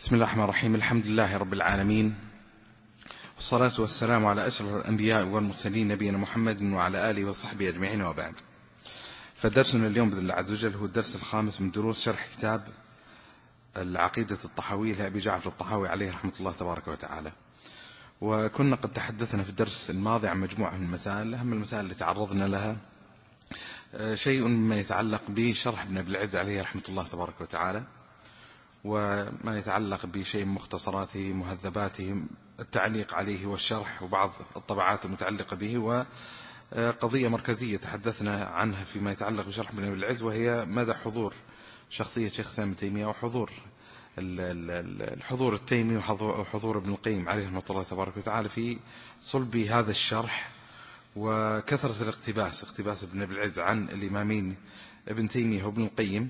بسم الله الرحمن الرحيم. الحمد لله رب العالمين، والصلاة والسلام على أشرف الأنبياء والمرسلين نبينا محمد وعلى آله وصحبه أجمعين، وبعد. فدرسنا اليوم بإذن الله عز وجل هو الدرس الخامس من دروس شرح كتاب العقيدة الطحاوية لأبي جعفر الطحاوي عليه رحمة الله تبارك وتعالى. وكنا قد تحدثنا في الدرس الماضي عن مجموعة من المسائل. أهم المسائل التي تعرضنا لها شيء مما يتعلق بشرح ابن أبي العز عليه رحمة الله تبارك وتعالى، وما يتعلق بشيء من مختصراته مهذباته، التعليق عليه والشرح، وبعض الطبعات المتعلقة به. وقضية مركزية تحدثنا عنها فيما يتعلق بشرح ابن أبي العز، وهي مدى حضور شخصية شيخ الإسلام ابن تيمية، وحضور الحضور التيمي وحضور ابن القيم عليه رحمة الله تبارك وتعالى في صلب هذا الشرح، وكثرة اقتباس ابن أبي العز عن الإمامين ابن تيمية وابن القيم،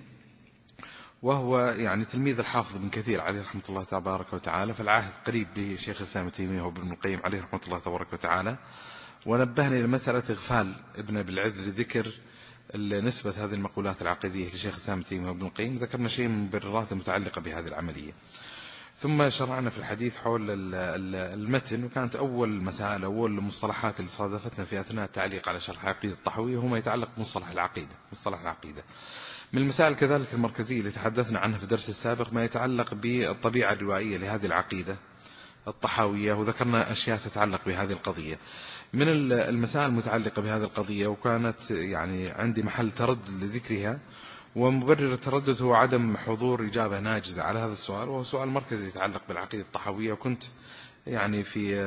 وهو يعني تلميذ الحافظ ابن كثير عليه رحمة الله تبارك وتعالى، فالعهد قريب بشيخ الإسلام ابن تيمية وابن القيم عليه رحمة الله تبارك وتعالى. ونبهنا إلى مسألة إغفال ابن أبي العز لذكر نسبة هذه المقولات العقيدية لشيخ الإسلام ابن تيمية وابن القيم. ذكرنا شيء من المبررات المتعلقة بهذه العملية، ثم شرعنا في الحديث حول المتن. وكانت أول مسائل أول المصطلحات اللي صادفتنا في أثناء التعليق على شرح العقيدة الطحاوية هو ما يتعلق بمصطلح العقيدة. من المسائل كذلك المركزية اللي تحدثنا عنها في الدرس السابق ما يتعلق بالطبيعة الروائية لهذه العقيدة الطحاوية، وذكرنا أشياء تتعلق بهذه القضية. من المسائل المتعلقة بهذه القضية وكانت يعني عندي محل تردد لذكرها، ومبرر التردد هو عدم حضور إجابة ناجزة على هذا السؤال، وهو سؤال مركزي يتعلق بالعقيدة الطحاوية. وكنت يعني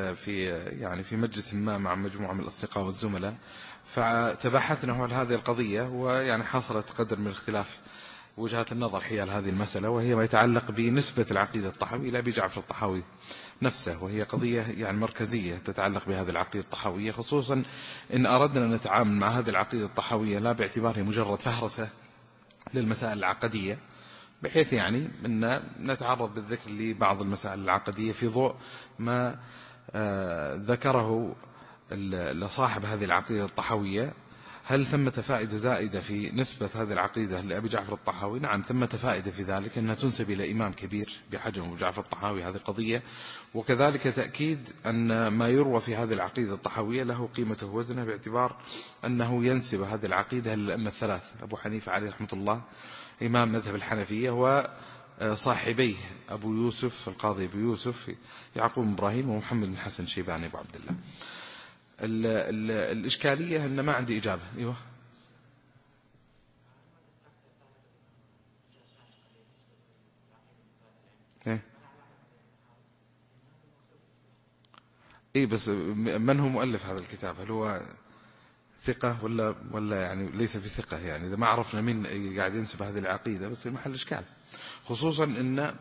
في مجلس ما مع مجموعة من الأصدقاء والزملاء، فتباحثنا حول هذه القضية، ويعني حصلت قدر من اختلاف وجهات النظر حيال هذه المسألة، وهي ما يتعلق بنسبة العقيدة الطحاوية إلى أبي جعفر الطحاوي نفسه، وهي قضية يعني مركزية تتعلق بهذه العقيدة الطحاوية، خصوصا إن أردنا أن نتعامل مع هذه العقيدة الطحاوية لا باعتبارها مجرد فهرسة للمسائل العقدية، بحيث يعني أن نتعرض بالذكر لبعض المسائل العقدية في ضوء ما ذكره لصاحب هذه العقيدة الطحاوية. هل ثمة فائدة زائدة في نسبة هذه العقيدة لأبي جعفر الطحاوي؟ نعم، ثمة فائدة في ذلك، أنها تنسب إلى إمام كبير بحجم أبي جعفر الطحاوي، هذه قضية. وكذلك تأكيد أن ما يروى في هذه العقيدة الطحاوية له قيمته ووزنه، باعتبار أنه ينسب هذه العقيدة للأئمة الثلاث: أبو حنيفة عليه رحمة الله إمام مذهب الحنفية، وصاحبيه أبو يوسف القاضي أبو يوسف يعقوب بن إبراهيم، ومحمد بن حسن الشيباني أبو عبد الله. الإشكالية أن ما عندي إجابة. أيوة، إيه بس من هو مؤلف هذا الكتاب؟ هل هو ثقة ولا يعني ليس في ثقة؟ يعني إذا ما عرفنا مين قاعد ينسب هذه العقيدة بس محل إشكال، خصوصا إن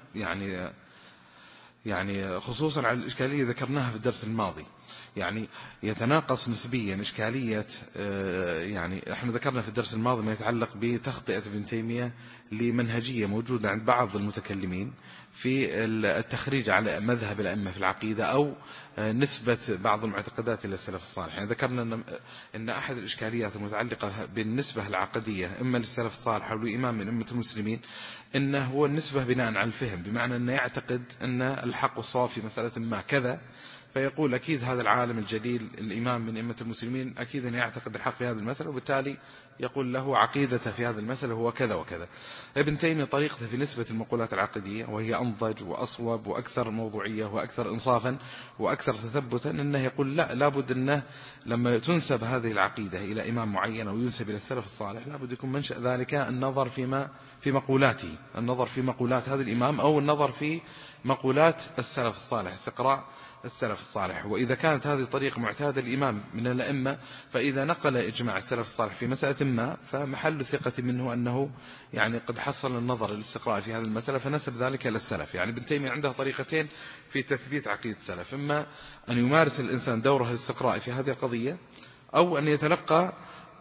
يعني خصوصا على الإشكالية ذكرناها في الدرس الماضي، يعني يتناقص نسبيا إشكالية. يعني احنا ذكرنا في الدرس الماضي ما يتعلق بتخطئة ابن تيمية لمنهجية موجودة عند بعض المتكلمين في التخريج على مذهب الأئمة في العقيدة، أو نسبة بعض المعتقدات إلى السلف الصالح. يعني ذكرنا أن أحد الإشكاليات المتعلقة بالنسبة العقدية إما للسلف الصالح أو لإمام من أمة المسلمين إنه هو النسبة بناء على الفهم، بمعنى أنه يعتقد أن الحق والصواب في مسألة ما كذا، فيقول أكيد هذا العالم الجليل الإمام من أمة المسلمين أكيد أن يعتقد الحق في هذه المسألة، وبالتالي يقول له عقيدته في هذه المسألة هو كذا وكذا. ابن تيمية طريقته في نسبة المقولات العقدية وهي أنضج وأصوب وأكثر موضوعية وأكثر إنصافا وأكثر تثبتا، أنه يقول لا، لابد أنه لما تنسب هذه العقيدة إلى إمام معين أو ينسب إلى السلف الصالح لابد يكون منشأ ذلك النظر في مقولاته، النظر في مقولات هذا الإمام، أو النظر في مقولات السلف الصالح، استقراء السلف الصالح. وإذا كانت هذه طريقة معتادة الإمام من الأئمة، فإذا نقل إجماع السلف الصالح في مسألة ما، فمحل ثقة منه أنه يعني قد حصل النظر الاستقراء في هذه المسألة فنسب ذلك إلى السلف. يعني ابن تيمية عنده طريقتين في تثبيت عقيدة السلف: إما أن يمارس الإنسان دوره الاستقراء في هذه القضية، أو أن يتلقى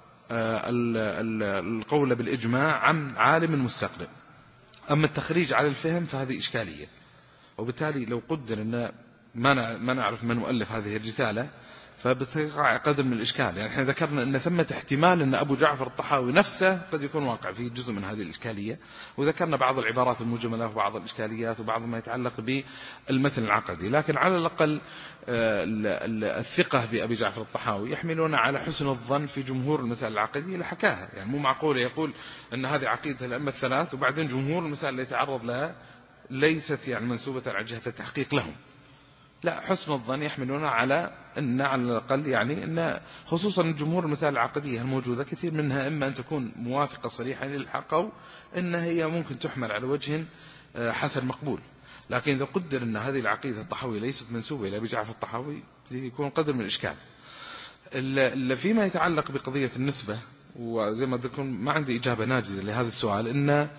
القول بالإجماع عن عالم مستقل. أما التخريج على الفهم فهذه إشكالية، وبالتالي لو قدر أن ما نعرف من مؤلف هذه الرسالة، فبتقع قدر من الإشكال. يعني احنا ذكرنا أن ثمة احتمال أن أبو جعفر الطحاوي نفسه قد يكون واقع فيه جزء من هذه الإشكالية، وذكرنا بعض العبارات المجملة وبعض الإشكاليات وبعض ما يتعلق بالمتن العقدي. لكن على الأقل الثقة بأبي جعفر الطحاوي يحملون على حسن الظن في جمهور المسائل العقدية اللي حكاها. يعني مو معقول يقول أن هذه عقيدة الأئمة الثلاث وبعدين جمهور المسائل اللي يتعرض لها ليست يعني منسوبة على جهة التحقيق لهم. لا، حسن الظن يحملون على أن على الأقل يعني أن خصوصا الجمهور المسائل العقدية الموجودة كثير منها إما أن تكون موافقة صريحة للحق أو أن هي ممكن تحمل على وجه حسن مقبول. لكن إذا قدر أن هذه العقيدة الطحاوية ليست منسوبة إلى أبي جعفر الطحاوي يكون قدر من الإشكال. فيما يتعلق بقضية النسبة، وزي ما ذكرت ما عندي إجابة ناجزة لهذا السؤال، إن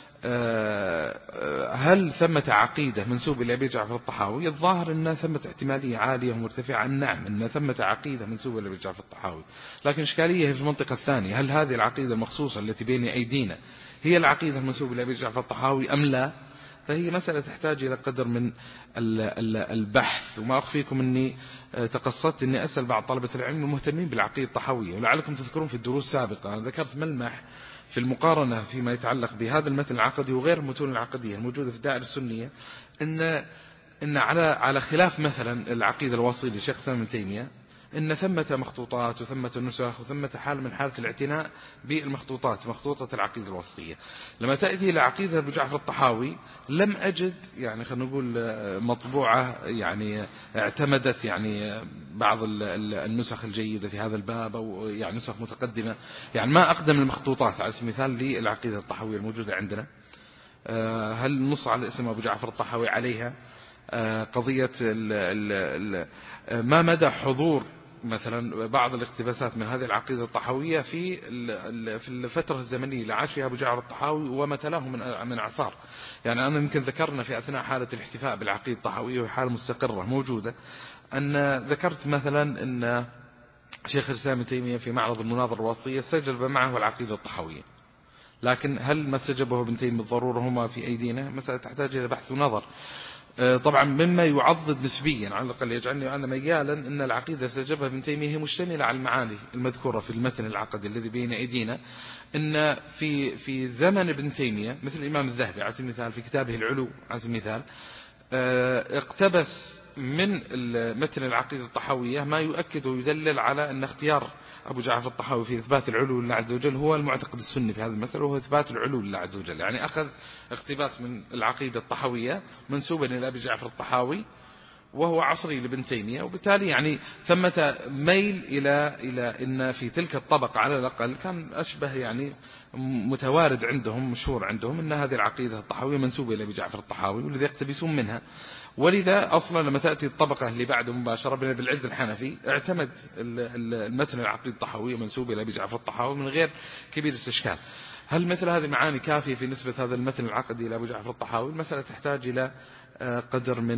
هل ثمة عقيدة منسوبة إلى أبي جعفر الطحاوي؟ الظاهر أن ثمة احتمالية عالية ومرتفعة، نعم أن ثمة عقيدة منسوبة إلى أبي جعفر الطحاوي، لكن إشكالية في المنطقة الثانية، هل هذه العقيدة المخصوصة التي بين أيدينا هي العقيدة المنسوبة إلى أبي جعفر الطحاوي أم لا؟ فهي مسألة تحتاج إلى قدر من البحث. وما أخفيكم أني تقصدت أني أسأل بعض طلبة العلم المهتمين بالعقيدة الطحاوية، ولعلكم تذكرون في الدروس السابقة أنا ذكرت ملمح في المقارنة فيما يتعلق بهذا المتن العقدي وغير المتون العقدية الموجودة في الدائرة السنية، إن على خلاف مثلا العقيدة الوصية لشيخ الإسلام ابن تيمية، إن ثمة مخطوطات وثمة نسخ وثمة حال من حالة الاعتناء بالمخطوطات، مخطوطة العقيدة الوصية. لما تأتي إلى عقيدة أبو جعفر الطحاوي لم أجد يعني خلينا نقول مطبوعة يعني اعتمدت يعني بعض النسخ الجيدة في هذا الباب أو يعني نسخ متقدمة، يعني ما أقدم المخطوطات على سبيل المثال للعقيدة الطحاوية الموجودة عندنا. هل نص على اسم أبو جعفر الطحاوي عليها؟ قضية ما مدى حضور مثلا بعض الاقتباسات من هذه العقيدة الطحاوية في الفترة الزمنية اللي عاش فيها أبو جعفر الطحاوي وما تلاه من أعصار. يعني أنا يمكن ذكرنا في أثناء حالة الاحتفاء بالعقيدة الطحاوية وحالة مستقرة موجودة، أن ذكرت مثلا أن شيخ الإسلام ابن تيمية في معرض المناظرة الوصية استجلب معه العقيدة الطحاوية، لكن هل ما استجبه ابن تيمية بالضرورة هما في أيدينا؟ مسألة تحتاج إلى بحث ونظر. طبعا مما يعضد نسبيا على الأقل يجعلني أنا ميالا أن العقيدة استجابها ابن تيمية هي مشتملة على المعاني المذكورة في المتن العقدي الذي بين أيدينا، أن في زمن ابن تيمية مثل الإمام الذهبي على سبيل المثال في كتابه العلو على سبيل المثال اقتبس من متن العقيدة الطحاوية ما يؤكد ويدلل على أن اختيار أبو جعفر الطحاوي في إثبات العلو لله عز وجل هو المعتقد السني في هذا المثل، وهو إثبات العلو لله عز وجل. يعني أخذ اقتباس من العقيدة الطحاوية منسوبا إلى أبي جعفر الطحاوي وهو عصري لابن تيمية، وبالتالي يعني ثمة ميل إلى أن في تلك الطبقة على الأقل كان أشبه يعني متوارد عندهم مشهور عندهم أن هذه العقيدة الطحاوية منسوبة إلى أبي جعفر الطحاوي ولذا يقتبسون منها. ولذا أصلا لما تأتي الطبقة اللي بعده مباشرة بن العز الحنفي اعتمد المتن العقيدة الطحاوية منسوب إلى أبي جعفر الطحاوي من غير كبير استشكال. هل مثل هذه المعاني كافية في نسبة هذا المتن العقدي إلى أبو جعفر الطحاوي؟ المسألة تحتاج إلى قدر من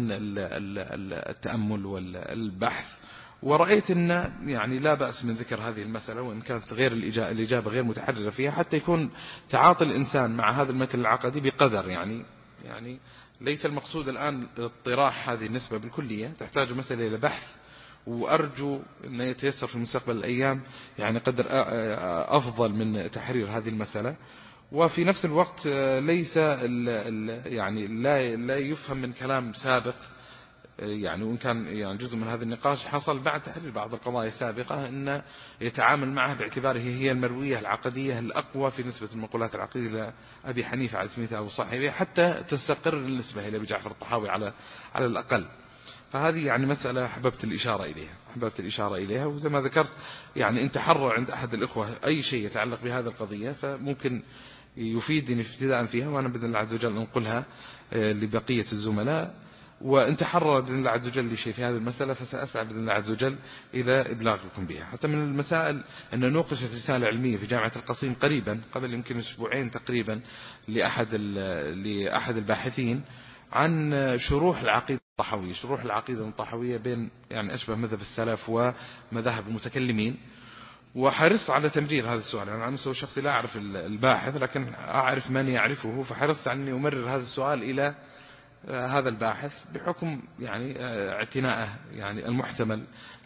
التأمل والبحث، ورأيت أن يعني لا بأس من ذكر هذه المسألة وإن كانت غير الإجابة غير متحررة فيها، حتى يكون تعاطي الإنسان مع هذا المتن العقدي بقدر يعني ليس المقصود الآن اطراح هذه النسبة بالكلية، تحتاج مسألة إلى بحث، وأرجو أن يتيسر في مستقبل الأيام يعني قدر أفضل من تحرير هذه المسألة. وفي نفس الوقت ليس يعني لا يفهم من كلام سابق يعني وإن كان يعني جزء من هذا النقاش حصل بعد تحرير بعض القضايا السابقة أن يتعامل معها باعتباره هي المروية العقدية الأقوى في نسبة المقولات العقدية إلى أبي حنيفة على سميته أو صاحبه حتى تستقر النسبة إلى أبي جعفر الطحاوي على الأقل. فهذه يعني مسألة أحببت الإشارة إليها. وزي ما ذكرت يعني إن تحرر عند أحد الإخوة أي شيء يتعلق بهذه القضية فممكن يفيدني ابتداء فيها، وأنا بإذن الله عز وجل أنقلها لبقية الزملاء. وإن تحرر بإذن الله عز وجل لشيء في هذه المسألة فسأسعى بإذن الله عز وجل إلى إبلاغكم بها. حتى من المسائل أن نوقشت رسالة علمية في جامعة القصيم قريبا قبل يمكن أسبوعين تقريبا لأحد الباحثين عن شروح العقيدة الطحاوية بين يعني أشبه مذهب السلف ومذاهب المتكلمين، وحرص على تمرير هذا السؤال. أنا على المستوى الشخصي لا أعرف الباحث لكن أعرف من يعرفه، فحرصت على أني أمرر هذا السؤال إلى هذا الباحث بحكم يعني اعتناءه يعني المحتمل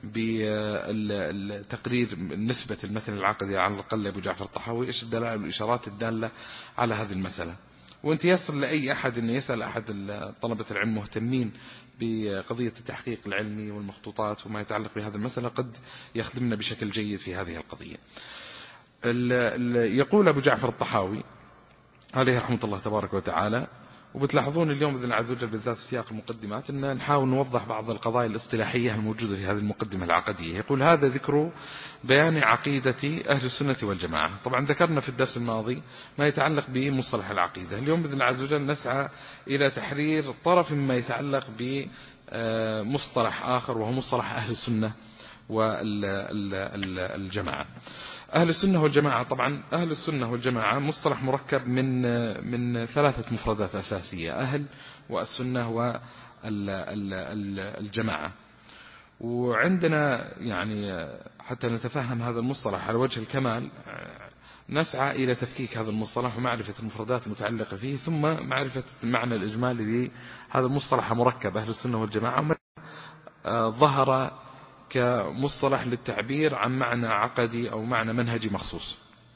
بتقرير نسبة المتن العقدي على الأقل أبو جعفر الطحاوي، إيش الدلائل والإشارات الدالة على هذه المسألة. وانت يسر لأي أحد أن يسأل أحد طلبة العلم مهتمين بقضية التحقيق العلمي والمخطوطات وما يتعلق بهذه المسألة قد يخدمنا بشكل جيد في هذه القضية. يقول أبو جعفر الطحاوي عليه رحمة الله تبارك وتعالى، وبتلاحظون اليوم بإذن الله عز وجل بالذات في سياق المقدمات أن نحاول نوضح بعض القضايا الاصطلاحية الموجودة في هذه المقدمة العقدية. يقول: هذا ذكر بيان عقيدة أهل السنة والجماعة. طبعا ذكرنا في الدرس الماضي ما يتعلق بمصطلح العقيدة. اليوم بإذن الله عز وجل نسعى إلى تحرير طرف مما يتعلق بمصطلح آخر، وهو مصطلح أهل السنة والجماعة. أهل السنة والجماعة، طبعا أهل السنة والجماعة مصطلح مركب من ثلاثة مفردات أساسية: أهل والسنة والجماعة. وعندنا يعني حتى نتفهم هذا المصطلح على وجه الكمال نسعى إلى تفكيك هذا المصطلح ومعرفة المفردات المتعلقة فيه، ثم معرفة المعنى الإجمالي لهذا المصطلح مركب أهل السنة والجماعة، ظهر كمصطلح للتعبير عن معنى عقدي أو معنى منهجي مخصوص.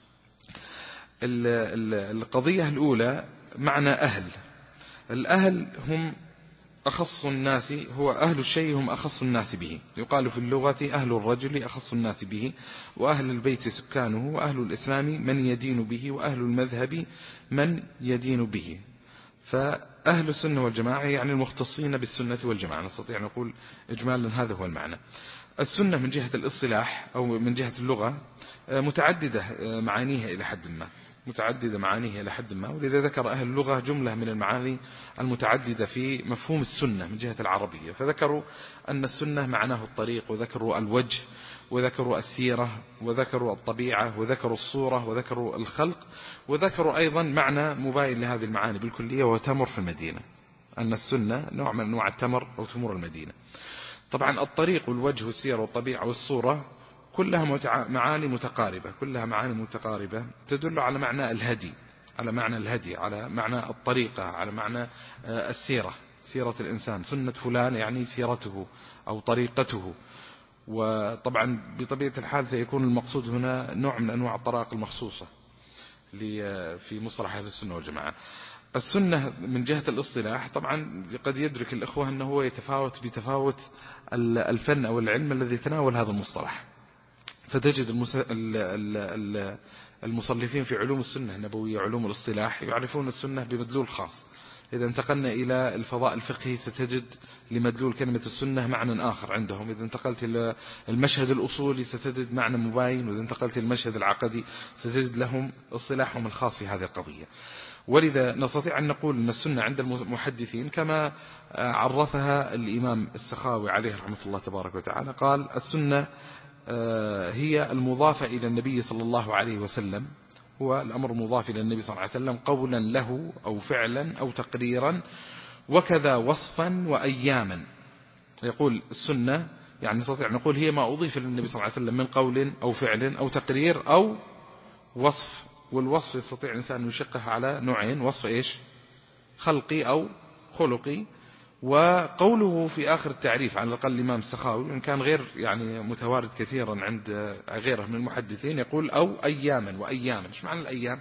القضية الأولى معنى أهل. الأهل هم أخص الناس، هو أهل الشيء هم أخص الناس به. يقال في اللغة: أهل الرجل أخص الناس به، وأهل البيت سكانه، وأهل الإسلام من يدين به، وأهل المذهب من يدين به. فأهل السنة والجماعة يعني المختصين بالسنة والجماعة، نستطيع نقول إجمالا هذا هو المعنى. السنة من جهة الاصطلاح أو من جهة اللغة متعددة معانيها إلى حد ما، متعددة معانيها إلى حد ما، ولذا ذكر أهل اللغة جملة من المعاني المتعددة في مفهوم السنة من جهة العربية. فذكروا أن السنة معناه الطريق، وذكروا الوجه، وذكروا السيرة، وذكروا الطبيعة، وذكروا الصورة، وذكروا الخلق، وذكروا أيضا معنى مباين لهذه المعاني بالكلية، وهو تمر في المدينة، أن السنة نوع من أنواع التمر أو تمر المدينة. طبعا الطريق والوجه والسيرة والطبيعة والصورة كلها معاني متقاربة، كلها معاني متقاربة تدل على معنى الهدي، على معنى الهدي، على معنى الطريقة، على معنى السيرة، سيرة الإنسان. سنة فلان يعني سيرته أو طريقته. وطبعا بطبيعة الحال سيكون المقصود هنا نوع من أنواع الطرائق المخصوصة في مصطلح أهل السنة والجماعة. السنة من جهة الاصطلاح طبعا قد يدرك الأخوة أنه هو يتفاوت بتفاوت الفن أو العلم الذي يتناول هذا المصطلح. فتجد المصنفين في علوم السنة النبوية علوم الاصطلاح يعرفون السنة بمدلول خاص. إذا انتقلنا إلى الفضاء الفقهي ستجد لمدلول كلمة السنة معنى آخر عندهم. إذا انتقلت إلى المشهد الأصولي ستجد معنى مباين، وإذا انتقلت إلى المشهد العقدي ستجد لهم اصطلاحهم الخاص في هذه القضية. ولذا نستطيع أن نقول أن السنة عند المحدثين كما عرفها الإمام السخاوي عليه رحمة الله تبارك وتعالى، قال: السنة هي المضافة إلى النبي صلى الله عليه وسلم، هو الأمر مضاف إلى النبي صلى الله عليه وسلم قولا له أو فعلا أو تقريرا، وكذا وصفا وأياما. يقول السنة يعني نستطيع نقول هي ما أضيف للنبي صلى الله عليه وسلم من قول أو فعل أو تقرير أو وصف. والوصف يستطيع الإنسان أن يشقه على نوعين: وصف إيش؟ خلقي أو خلقي. وقوله في آخر التعريف على الأقل الإمام السخاوي إن كان غير يعني متوارد كثيرا عند غيره من المحدثين، يقول أو أياما وأياما. إيش معنى الأيام؟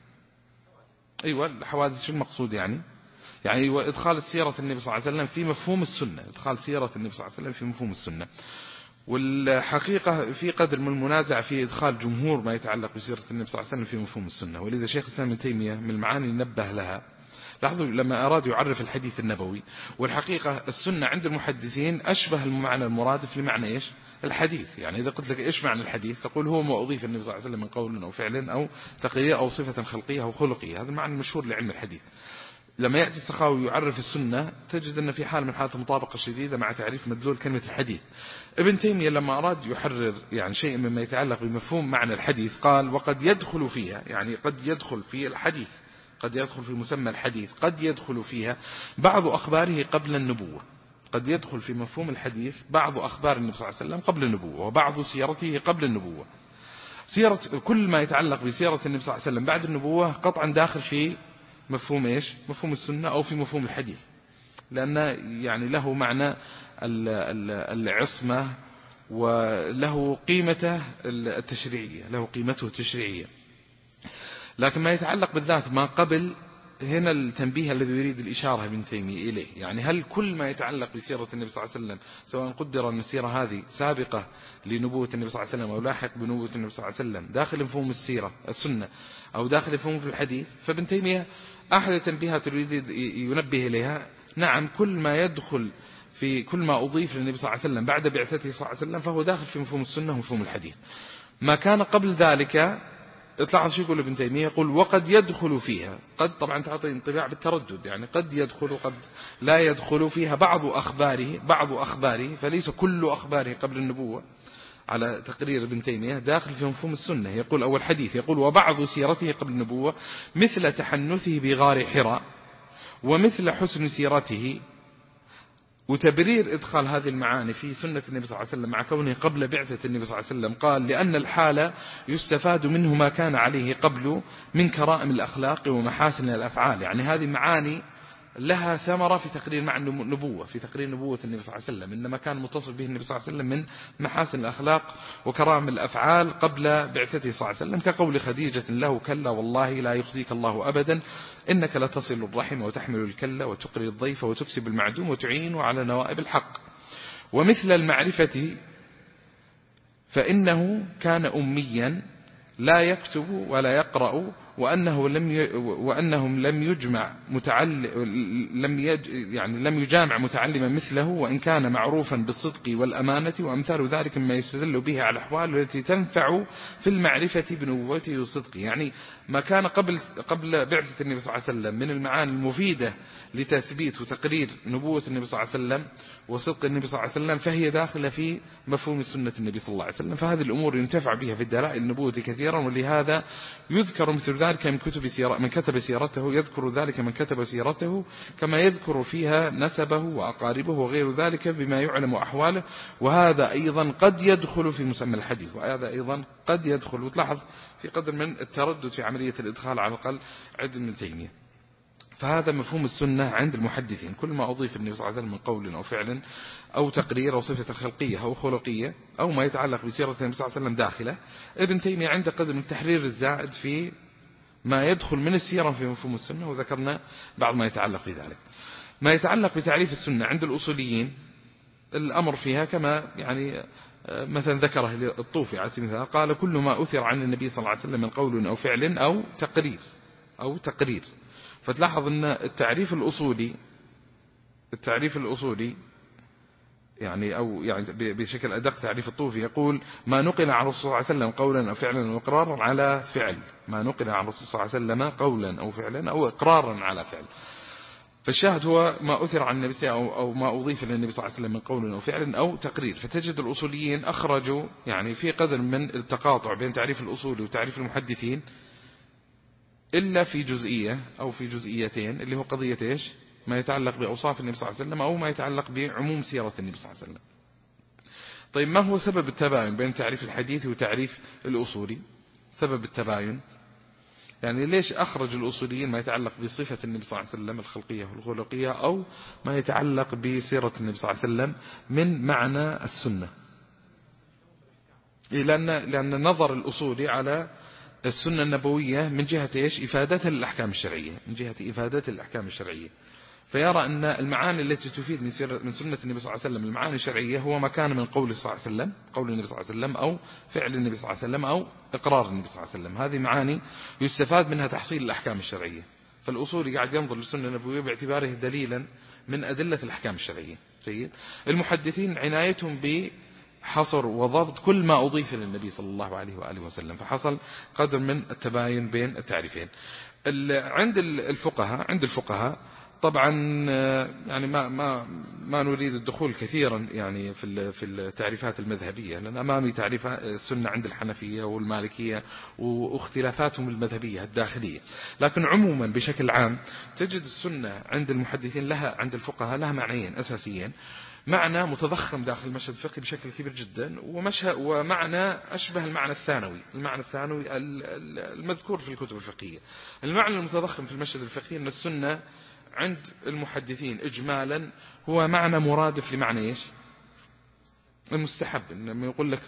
أيوة الحوادث. شو المقصود يعني إدخال سيرة النبي صلى الله عليه وسلم في مفهوم السنة، إدخال سيرة النبي صلى الله عليه وسلم في مفهوم السنة. والحقيقة في قدر من المنازع في إدخال جمهور ما يتعلق بسيرة النبي صلى الله عليه وسلم في مفهوم السنة. ولذا شيخ الإسلام ابن تيمية من المعاني اللي نبه لها، لاحظوا لما أراد يعرف الحديث النبوي، والحقيقة السنة عند المحدثين أشبه المعنى المرادف لمعنى إيش؟ الحديث. يعني إذا قلت لك إيش معنى الحديث تقول هو ما أضيف النبي صلى الله عليه وسلم من قول أو فعل أو تقرير أو صفة خلقية أو خلقية. هذا المعنى المشهور لعلم الحديث. لما يأتي السخاوي يعرف السنة تجد أن في حال من حالة المطابقة الشديدة مع تعريف مدلول كلمة الحديث. ابن تيمية لما أراد يحرر يعني شيء مما يتعلق بمفهوم معنى الحديث قال: وقد يدخل فيها، يعني قد يدخل في الحديث، قد يدخل في مسمى الحديث، قد يدخل فيها بعض أخباره قبل النبوة. قد يدخل في مفهوم الحديث بعض أخبار النبي صلى الله عليه وسلم قبل النبوة، وبعض سيرته قبل النبوة. سيرة كل ما يتعلق بسيرة النبي صلى الله عليه وسلم بعد النبوة قطعا داخل في مفهوم إيش؟ مفهوم السنة أو في مفهوم الحديث. لأن يعني له معنى العصمة وله قيمته التشريعية، له قيمته التشريعية. لكن ما يتعلق بالذات ما قبل، هنا التنبيه الذي يريد الإشارة ابن تيمية إليه. يعني هل كل ما يتعلق بسيرة النبي صلى الله عليه وسلم، سواء قدر أن السيرة هذه سابقة لنبوة النبي صلى الله عليه وسلم أو لاحق بنبوة النبي صلى الله عليه وسلم، داخل مفهوم السيرة السنة أو داخل مفهوم في الحديث، فابن تيمية أحد التنبيهات يريد ينبه إليها، نعم كل ما يدخل في كل ما أضيف للنبي صلى الله عليه وسلم بعد بعثته صلى الله عليه وسلم فهو داخل في مفهوم السنة ومفهوم الحديث. ما كان قبل ذلك اطلع شو يقول ابن تيمية، يقول وقد يدخل فيها، قد طبعا تعطي انطباع بالتردد، يعني قد يدخل قد لا يدخل فيها بعض أخباره فليس كل أخباره قبل النبوة على تقرير ابن تيمية داخل في مفهوم السنة. يقول أول حديث، يقول وبعض سيرته قبل النبوة مثل تحنثه بغار حراء ومثل حسن سيرته. وتبرير إدخال هذه المعاني في سنة النبي صلى الله عليه وسلم مع كونه قبل بعثة النبي صلى الله عليه وسلم، قال لأن الحال يستفاد منه ما كان عليه قبل من كرائم الأخلاق ومحاسن الأفعال. يعني هذه معاني لها ثمرة في تقرير معنى النبوة، في تقرير نبوة النبي صلى الله عليه وسلم، إنما كان متصف به النبي صلى الله عليه وسلم من محاسن الأخلاق وكرائم الأفعال قبل بعثته صلى الله عليه وسلم، كقول خديجة له كلا والله لا يخزيك الله أبدا إنك لتصل الرحم وتحمل الكلة وتقري الضيف وتكسب المعدوم وتعين على نوائب الحق. ومثل المعرفة فإنه كان أميا لا يكتب ولا يقرأ وأنهم لم يجامع متعلما مثله وإن كان معروفا بالصدق والأمانة وأمثال ذلك مما يستدل به على الأحوال التي تنفع في المعرفة بنبوته وصدقه. يعني ما كان قبل بعثة النبي صلى الله عليه وسلم من المعاني المفيدة لتثبيت وتقرير نبوة النبي صلى الله عليه وسلم وصدق النبي صلى الله عليه وسلم فهي داخلة في مفهوم سنة النبي صلى الله عليه وسلم. فهذه الأمور ينتفع بها في الدلائل النبوة كثيرا، ولهذا يذكر مثل ذلك من كتب سيرته، يذكر ذلك من كتب سيرته كما يذكر فيها نسبه وأقاربه وغير ذلك بما يعلم أحواله. وهذا أيضا قد يدخل في مسمى الحديث، وهذا أيضا قد يدخل. وتلاحظ في قدر من التردد في عملية الإدخال على الأقل عند ابن تيمية. فهذا مفهوم السنة عند المحدثين، كل ما أضيف النبي صلى الله عليه وسلم من قول أو فعل أو تقرير أو صفة خلقية أو خلقية أو ما يتعلق بسيرة النبي صلى الله عليه وسلم داخله. ابن تيمية عنده قدر من التحرير الزائد في ما يدخل من السيرة في مفهوم السنة، وذكرنا بعض ما يتعلق في ذلك. ما يتعلق بتعريف السنة عند الأصوليين الأمر فيها كما يعني مثلا ذكره الطوفي على سبيل المثال، قال كل ما أثر عن النبي صلى الله عليه وسلم من قول أو فعل أو تقرير. فتلاحظ أن التعريف الأصولي يعني بشكل أدق تعريف الطوفي يقول ما نقل عن الرسول صلى الله عليه وسلم قولا أو فعلا أو إقرارا على فعل، ما نقل عن الرسول صلى الله عليه وسلم قولا أو فعلا أو إقرارا على فعل. فالشاهد هو ما أثر عن النبي أو ما أضيف للنبي صلى الله عليه وسلم من قول أو فعل أو تقرير. فتجد الأصوليين أخرجوا يعني في قدر من التقاطع بين تعريف الأصول وتعريف المحدثين إلا في جزئية أو في جزئيتين، اللي هو قضية إيش؟ ما يتعلق بأوصاف النبي صلى الله عليه وسلم أو ما يتعلق بعموم سيرة النبي صلى الله عليه وسلم. طيب ما هو سبب التباين بين تعريف الحديث وتعريف الأصولي؟ سبب التباين يعني ليش أخرج الأصوليين ما يتعلق بصفة النبي صلى الله عليه وسلم الخلقية والخلقية أو ما يتعلق بسيرة النبي صلى الله عليه وسلم من معنى السنة؟ لأن نظر الأصولي على السنة النبوية من جهة إيش؟ إفادتها للأحكام الشرعية، من جهة إفادتها للأحكام الشرعية. فيرى أن المعاني التي تفيد من سنة النبي صلى الله عليه وسلم المعاني الشرعية هو ما كان من قول صلى الله عليه وسلم، قول النبي صلى الله عليه وسلم أو فعل النبي صلى الله عليه وسلم أو إقرار النبي صلى الله عليه وسلم. هذه معاني يستفاد منها تحصيل الأحكام الشرعية. فالأصولي قاعد ينظر للسنة النبوية باعتباره دليلا من أدلة الأحكام الشرعية. جيد. المحدثين عنايتهم بحصر وضبط كل ما أضيف للنبي صلى الله عليه وآله وسلم، فحصل قدر من التباين بين التعريفين. عند الفقهاء طبعا يعني ما نريد الدخول كثيرا يعني في التعريفات المذهبية، لأن أمامي تعريف السنة عند الحنفية والمالكية واختلافاتهم المذهبية الداخلية. لكن عموما بشكل عام تجد السنة عند المحدثين عند الفقهاء لها معنيين أساسيين: معنى متضخم داخل المشهد الفقهي بشكل كبير جدا، ومعنى أشبه المعنى الثانوي المذكور في الكتب الفقهية. المعنى المتضخم في المشهد الفقهي أن السنة عند المحدثين إجمالا هو معنى مرادف لمعنى إيش؟ المستحب. لما يقول لك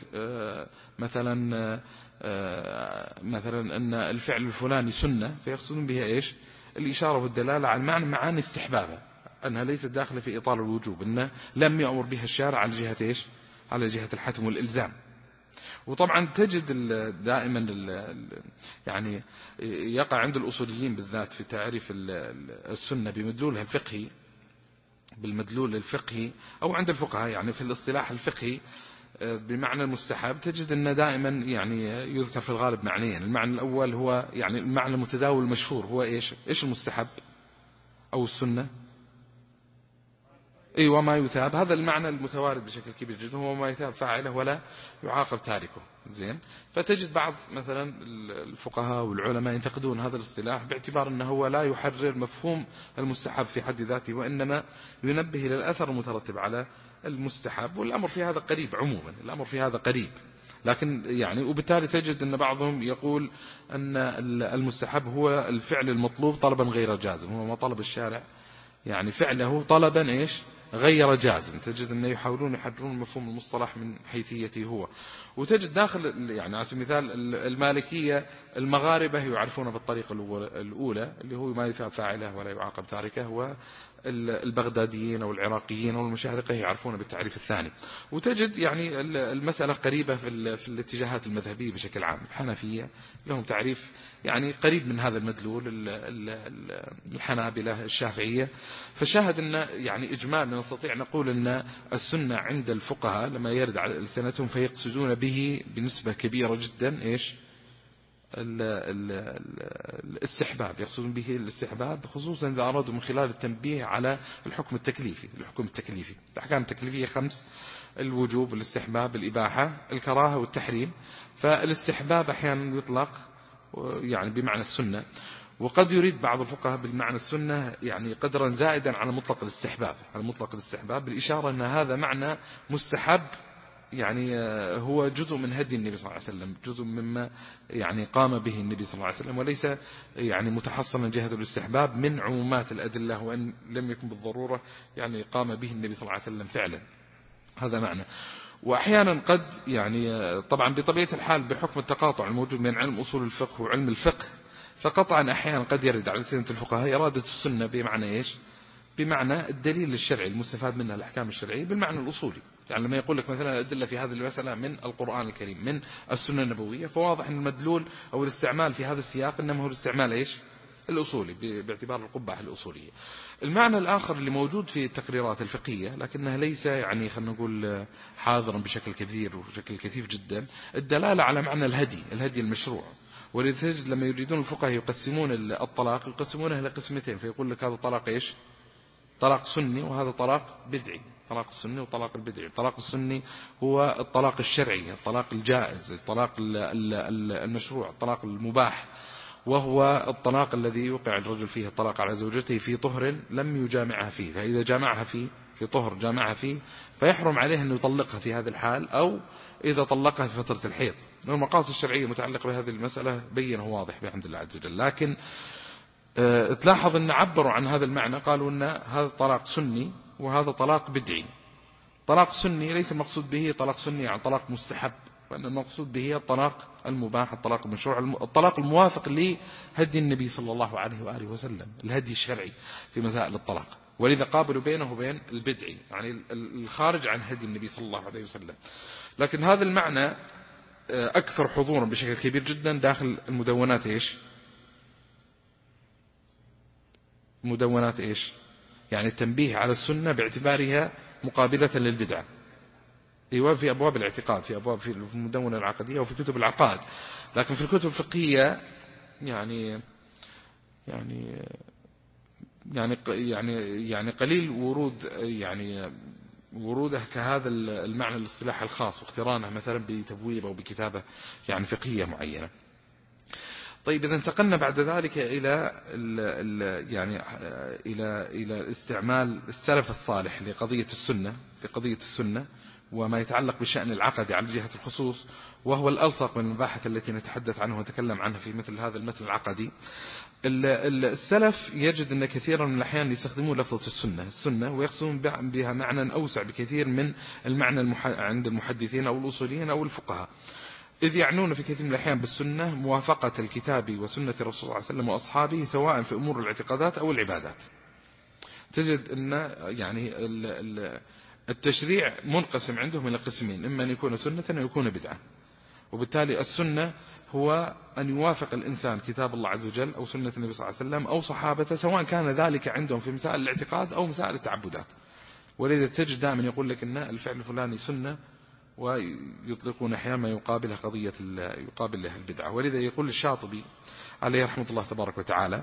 مثلا أن الفعل الفلاني سنة، فيقصدون بها إيش؟ الإشارة والدلالة على المعنى معاني استحبابها، أنها ليست داخلة في إطار الوجوب، أنه لم يأمر بها الشارع على جهة إيش؟ على جهة الحتم والإلزام. وطبعا تجد دائما يعني يقع عند الأصوليين بالذات في تعريف السنة بمدلولها الفقهي، بالمدلول الفقهي، أو عند الفقهاء يعني في الاصطلاح الفقهي بمعنى المستحب، تجد أن دائما يعني يذكر في الغالب معنيين. المعنى الأول هو يعني المعنى المتداول المشهور هو إيش المستحب أو السنة؟ وما يثاب، هذا المعنى المتوارد بشكل كبير جدا، هو ما يثاب فاعله ولا يعاقب تاركه. زين. فتجد بعض مثلا الفقهاء والعلماء ينتقدون هذا الاصطلاح باعتبار أنه هو لا يحرر مفهوم المستحب في حد ذاته، وإنما ينبه إلى الأثر المترتب على المستحب. والأمر في هذا قريب، عموما الأمر في هذا قريب، لكن يعني وبالتالي تجد أن بعضهم يقول أن المستحب هو الفعل المطلوب طلبا غير جازم، هو ما طلب الشارع يعني فعله طلبا إيش؟ غير جازم. تجد أنه يحاولون يحررون مفهوم المصطلح من حيثيته هو. وتجد داخل يعني على سبيل المثال المالكية المغاربة يعرفون بالطريقة الأولى اللي هو ما يثاب فاعله ولا يعاقب تاركه، والبغداديين أو العراقيين أو المشارقة يعرفون بالتعريف الثاني. وتجد يعني المسألة قريبة في الاتجاهات المذهبية بشكل عام. الحنفية لهم تعريف يعني قريب من هذا المدلول، الحنابلة، الشافعية. فشاهد أن يعني إجمالا نستطيع نقول أن السنة عند الفقهاء لما يرد على ألسنتهم فيقصدون به بنسبة كبيرة جدا إيش؟ الاستحباب، يقصدون به الاستحباب، خصوصا إذا أرادوا من خلال التنبيه على الحكم التكليفي. الأحكام التكليفية 5: الوجوب، الاستحباب، الإباحة، الكراهة، والتحريم. فالاستحباب أحيانا يطلق يعني بمعنى السنة، وقد يريد بعض الفقهاء بالمعنى السنة يعني قدرا زائدا على مطلق الاستحباب، بالإشارة أن هذا معنى مستحب يعني هو جزء من هدي النبي صلى الله عليه وسلم، جزء مما يعني قام به النبي صلى الله عليه وسلم، وليس يعني متحصلا جهة الاستحباب من عمومات الأدلة، وأن لم يكن بالضرورة يعني قام به النبي صلى الله عليه وسلم فعلا. هذا معنى. وأحيانا قد يعني طبعا بطبيعة الحال بحكم التقاطع الموجود بين علم أصول الفقه وعلم الفقه، فقطعا أحيانا قد يرد على لسنة الفقهاء إرادة السنة بمعنى إيش؟ بمعنى الدليل الشرعي المستفاد منها الأحكام الشرعية بالمعنى الأصولي. يعني لما يقول لك مثلا الأدلة في هذه المسألة من القرآن الكريم، من السنة النبوية، فواضح أن المدلول أو الاستعمال في هذا السياق إنما هو الاستعمال إيش؟ الأصولي، باعتبار القبعة الأصولية. المعنى الآخر اللي موجود في التقريرات الفقهية لكنها ليس يعني خلينا نقول حاضرا بشكل كثير وبشكل كثيف جدا، الدلالة على معنى الهدي المشروع. ولذا تجد لما يريدون الفقهاء يقسمون الطلاق يقسمونه إلى قسمتين، فيقول لك هذا طلاق إيش؟ طلاق سني، وهذا طلاق بدعي. طلاق السني وطلاق البدعي. الطلاق السني هو الطلاق الشرعي، الطلاق الجائز، الطلاق المشروع، الطلاق المباح، وهو الطلاق الذي يوقع الرجل فيه الطلاق على زوجته في طهر لم يجامعها فيه، فإذا جامعها في طهر جامعها فيه فيحرم عليه أن يطلقها في هذا الحال، أو إذا طلقها في فترة الحيض. المقاصد الشرعية متعلقة بهذه المسألة بينه واضح بحمد الله عز وجل. لكن تلاحظ أن عبروا عن هذا المعنى، قالوا أن هذا طلاق سني وهذا طلاق بدعي. طلاق سني ليس المقصود به طلاق سني يعني طلاق مستحب، وأن المقصود به الطلاق المباح، الطلاق المشروع، الطلاق الموافق لهدي النبي صلى الله عليه وآله وسلم، الهدي الشرعي في مسائل الطلاق. ولذا قابلوا بينه وبين البدعي يعني الخارج عن هدي النبي صلى الله عليه وسلم. لكن هذا المعنى أكثر حضورا بشكل كبير جدا داخل المدونات إيش؟ مدونات إيش؟ يعني التنبيه على السنة باعتبارها مقابلة للبدعة. أيوة، في أبواب الاعتقاد، في المدونة العقدية وفي كتب العقائد. لكن في الكتب الفقهية يعني قليل وروده كهذا المعنى الاصطلاح الخاص، واقترانه مثلا بتبويب أو بكتابة يعني فقهية معينة. طيب إذا انتقلنا بعد ذلك إلى استعمال السلف الصالح لقضية السنة، وما يتعلق بالشأن العقدي على جهة الخصوص، وهو الألصق من المباحث التي نتحدث عنها ونتكلم عنها في مثل هذا المتن العقدي. السلف يجد أن كثيرا من الأحيان يستخدمون لفظة السنة ويقصدون بها معنى أوسع بكثير من المعنى عند المحدثين أو الأصوليين أو الفقهاء، إذ يعنون في كثير من الأحيان بالسنة موافقة الكتاب وسنة الرسول صلى الله عليه وسلم وأصحابه سواء في أمور الاعتقادات أو العبادات. تجد أن يعني التشريع منقسم عندهم إلى قسمين، إما أن يكون سنة أو يكون بدعة. وبالتالي السنة هو أن يوافق الإنسان كتاب الله عز وجل أو سنة النبي صلى الله عليه وسلم أو صحابته، سواء كان ذلك عندهم في مسائل الاعتقاد أو مسائل التعبدات. ولذا تجد دائما يقول لك أن الفعل الفلاني سنة، ويطلقون أحيانا ما يقابلها قضية يقابل لها البدعة. ولذا يقول الشاطبي عليه رحمة الله تبارك وتعالى: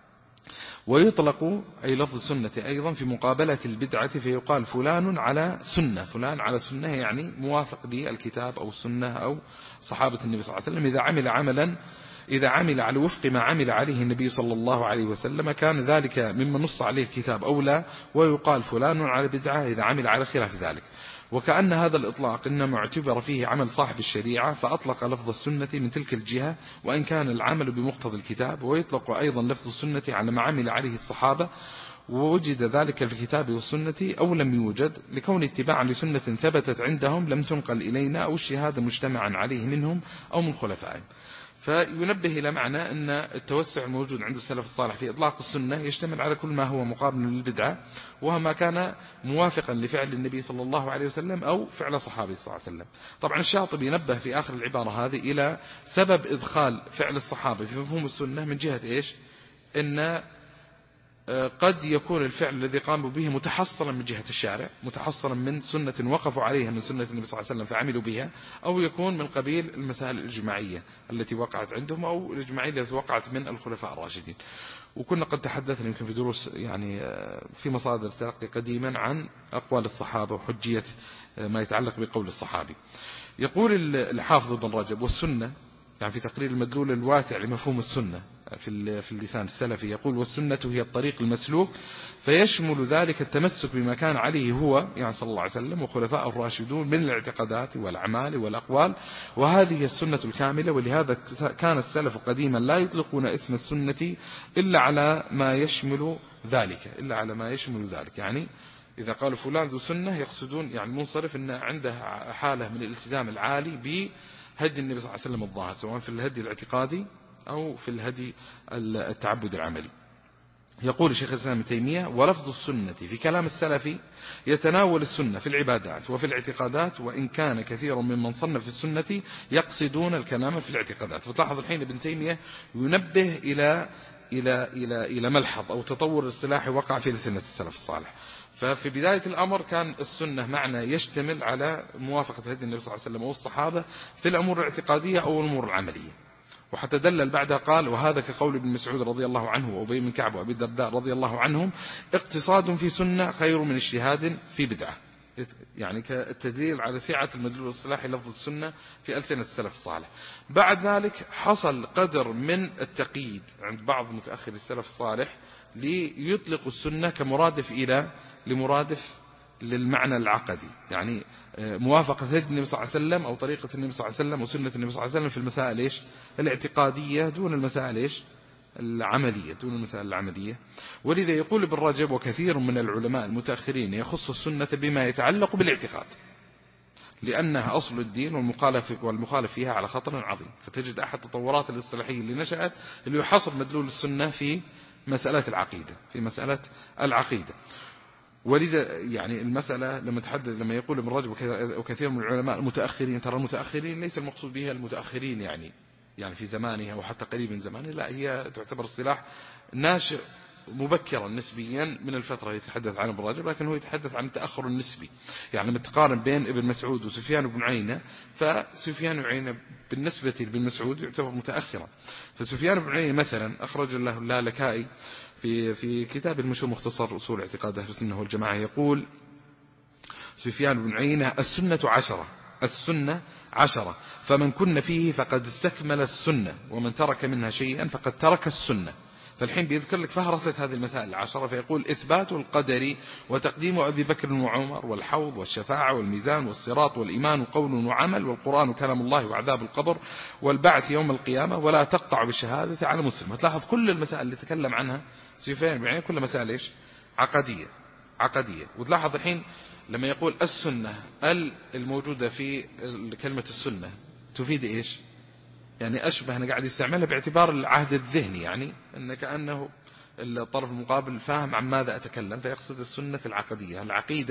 ويطلق أي لفظ السنة أيضا في مقابلة البدعة، فيقال فلان على سنة، فلان على سنة يعني موافق للكتاب أو السنة أو صحابة النبي صلى الله عليه وسلم. إذا عمل على وفق ما عمل عليه النبي صلى الله عليه وسلم كان ذلك مما نص عليه الكتاب أو لا. ويقال فلان على بدعة إذا عمل على خلاف ذلك. وكأن هذا الإطلاق إنما اعتبر فيه عمل صاحب الشريعة، فأطلق لفظ السنة من تلك الجهة وإن كان العمل بمقتضى الكتاب. ويطلق أيضا لفظ السنة على ما عمل عليه الصحابة ووجد ذلك في الكتاب والسنة أو لم يوجد، لكون اتباعا لسنة ثبتت عندهم لم تنقل إلينا، أو الشهادة مجتمعا عليه منهم أو من خلفائهم. فينبه إلى معنى أن التوسع الموجود عند السلف الصالح في إطلاق السنة يشتمل على كل ما هو مقابل للبدعة، وهو ما كان موافقا لفعل النبي صلى الله عليه وسلم أو فعل صحابه صلى الله عليه وسلم. طبعا الشاطبي ينبه في آخر العبارة هذه إلى سبب إدخال فعل الصحابة في مفهوم السنة من جهة إيش؟ إن قد يكون الفعل الذي قاموا به متحصلا من جهة الشارع، متحصلا من سنة وقفوا عليها من سنة النبي صلى الله عليه وسلم فعملوا بها، أو يكون من قبيل المسائل الإجماعية التي وقعت عندهم أو الإجماعية التي وقعت من الخلفاء الراشدين. وكنا قد تحدثنا يمكن في دروس يعني في مصادر التلقي قديما عن أقوال الصحابة وحجية ما يتعلق بقول الصحابي. يقول الحافظ ابن رجب: والسنة يعني في تقرير المدلول الواسع لمفهوم السنة في اللسان السلفي، يقول: والسنة هي الطريق المسلوك، فيشمل ذلك التمسك بما كان عليه هو يعني صلى الله عليه وسلم وخلفاء الراشدون من الاعتقادات والأعمال والأقوال، وهذه السنة الكاملة. ولهذا كان السلف قديما لا يطلقون اسم السنة إلا على ما يشمل ذلك، يعني إذا قالوا فلان ذو سنة يقصدون يعني منصرف أن عنده حالة من الالتزام العالي بهدي النبي صلى الله عليه وسلم الظاهر، سواء في الهدي الاعتقادي أو في الهدي التعبد العملي. يقول الشيخ الإسلام ابن تيمية: ولفظ السنة في كلام السلف يتناول السنة في العبادات وفي الاعتقادات، وإن كان كثير ممن صنف في السنة يقصدون الكلام في الاعتقادات. فتلاحظ الحين ابن تيمية ينبه إلى ملحظ أو تطور الاصطلاحي وقع في لسنة السلف الصالح. ففي بداية الأمر كان السنة معنى يشتمل على موافقة هدي النبي صلى الله عليه وسلم والصحابة في الأمور الاعتقادية أو الأمور العملية. وحتى دلل بعدها قال: وهذا كقول ابن مسعود رضي الله عنه وأبي بن كعب وأبي الدرداء رضي الله عنهم: اقتصاد في سنة خير من اجتهاد في بدعة. يعني كالتدليل على سعة المدلول الصلاحي لفظ السنة في ألسنة السلف الصالح. بعد ذلك حصل قدر من التقييد عند بعض متأخر السلف الصالح ليطلق السنة كمرادف لمرادف للمعنى العقدي، يعني موافقة هدي النبي صلى الله عليه وسلم أو طريقة النبي صلى الله عليه وسلم وسنة النبي صلى الله عليه وسلم في المسائل الاعتقادية دون المسائل العملية. ولذا يقول ابن رجب: وكثير من العلماء المتأخرين يخص السنة بما يتعلق بالاعتقاد، لأنها أصل الدين والمخالف فيها على خطر عظيم. فتجد أحد التطورات الاصطلاحية اللي نشأت اللي يحصر مدلول السنة في مسألة العقيدة. ولذا يعني المسألة لما يقول ابن رجب وكثير من العلماء المتأخرين، ترى المتأخرين ليس المقصود بها المتأخرين يعني في زمانها وحتى قريب من زمانه، لا، هي تعتبر اصطلاح ناشئ مبكرا نسبيا من الفترة اللي يتحدث عنها ابن رجب، لكن هو يتحدث عن التأخر النسبي. يعني لما تقارن بين ابن مسعود وسفيان بن عيينة، فسفيان بن عيينة بالنسبة لابن مسعود يعتبر متأخرا. فسفيان بن عيينة مثلا أخرج له اللالكائي في كتاب المشهور مختصر أصول اعتقاد أهل السنة والجماعة، يقول سفيان بن عيينة: السنة 10، فمن كن فيه فقد استكمل السنة، ومن ترك منها شيئا فقد ترك السنة. فالحين بيذكر لك فهرسة هذه المسائل العشرة، فيقول إثبات القدر وتقديم أبي بكر وعمر والحوض والشفاعة والميزان والصراط والإيمان قول وعمل والقرآن كلام الله وعذاب القبر والبعث يوم القيامة ولا تقطع بالشهادة على مسلم. هتلاحظ كل المسائل اللي تكلم عنها سفيان يعني كل مسائل إيش؟ عقدية. وتلاحظ الحين لما يقول السنة الموجودة في كلمة السنة تفيد إيش؟ يعني أشبه أنا قاعد يستعملها باعتبار العهد الذهني، يعني أن كأنه الطرف المقابل فاهم عن ماذا أتكلم، فيقصد السنة في العقدية.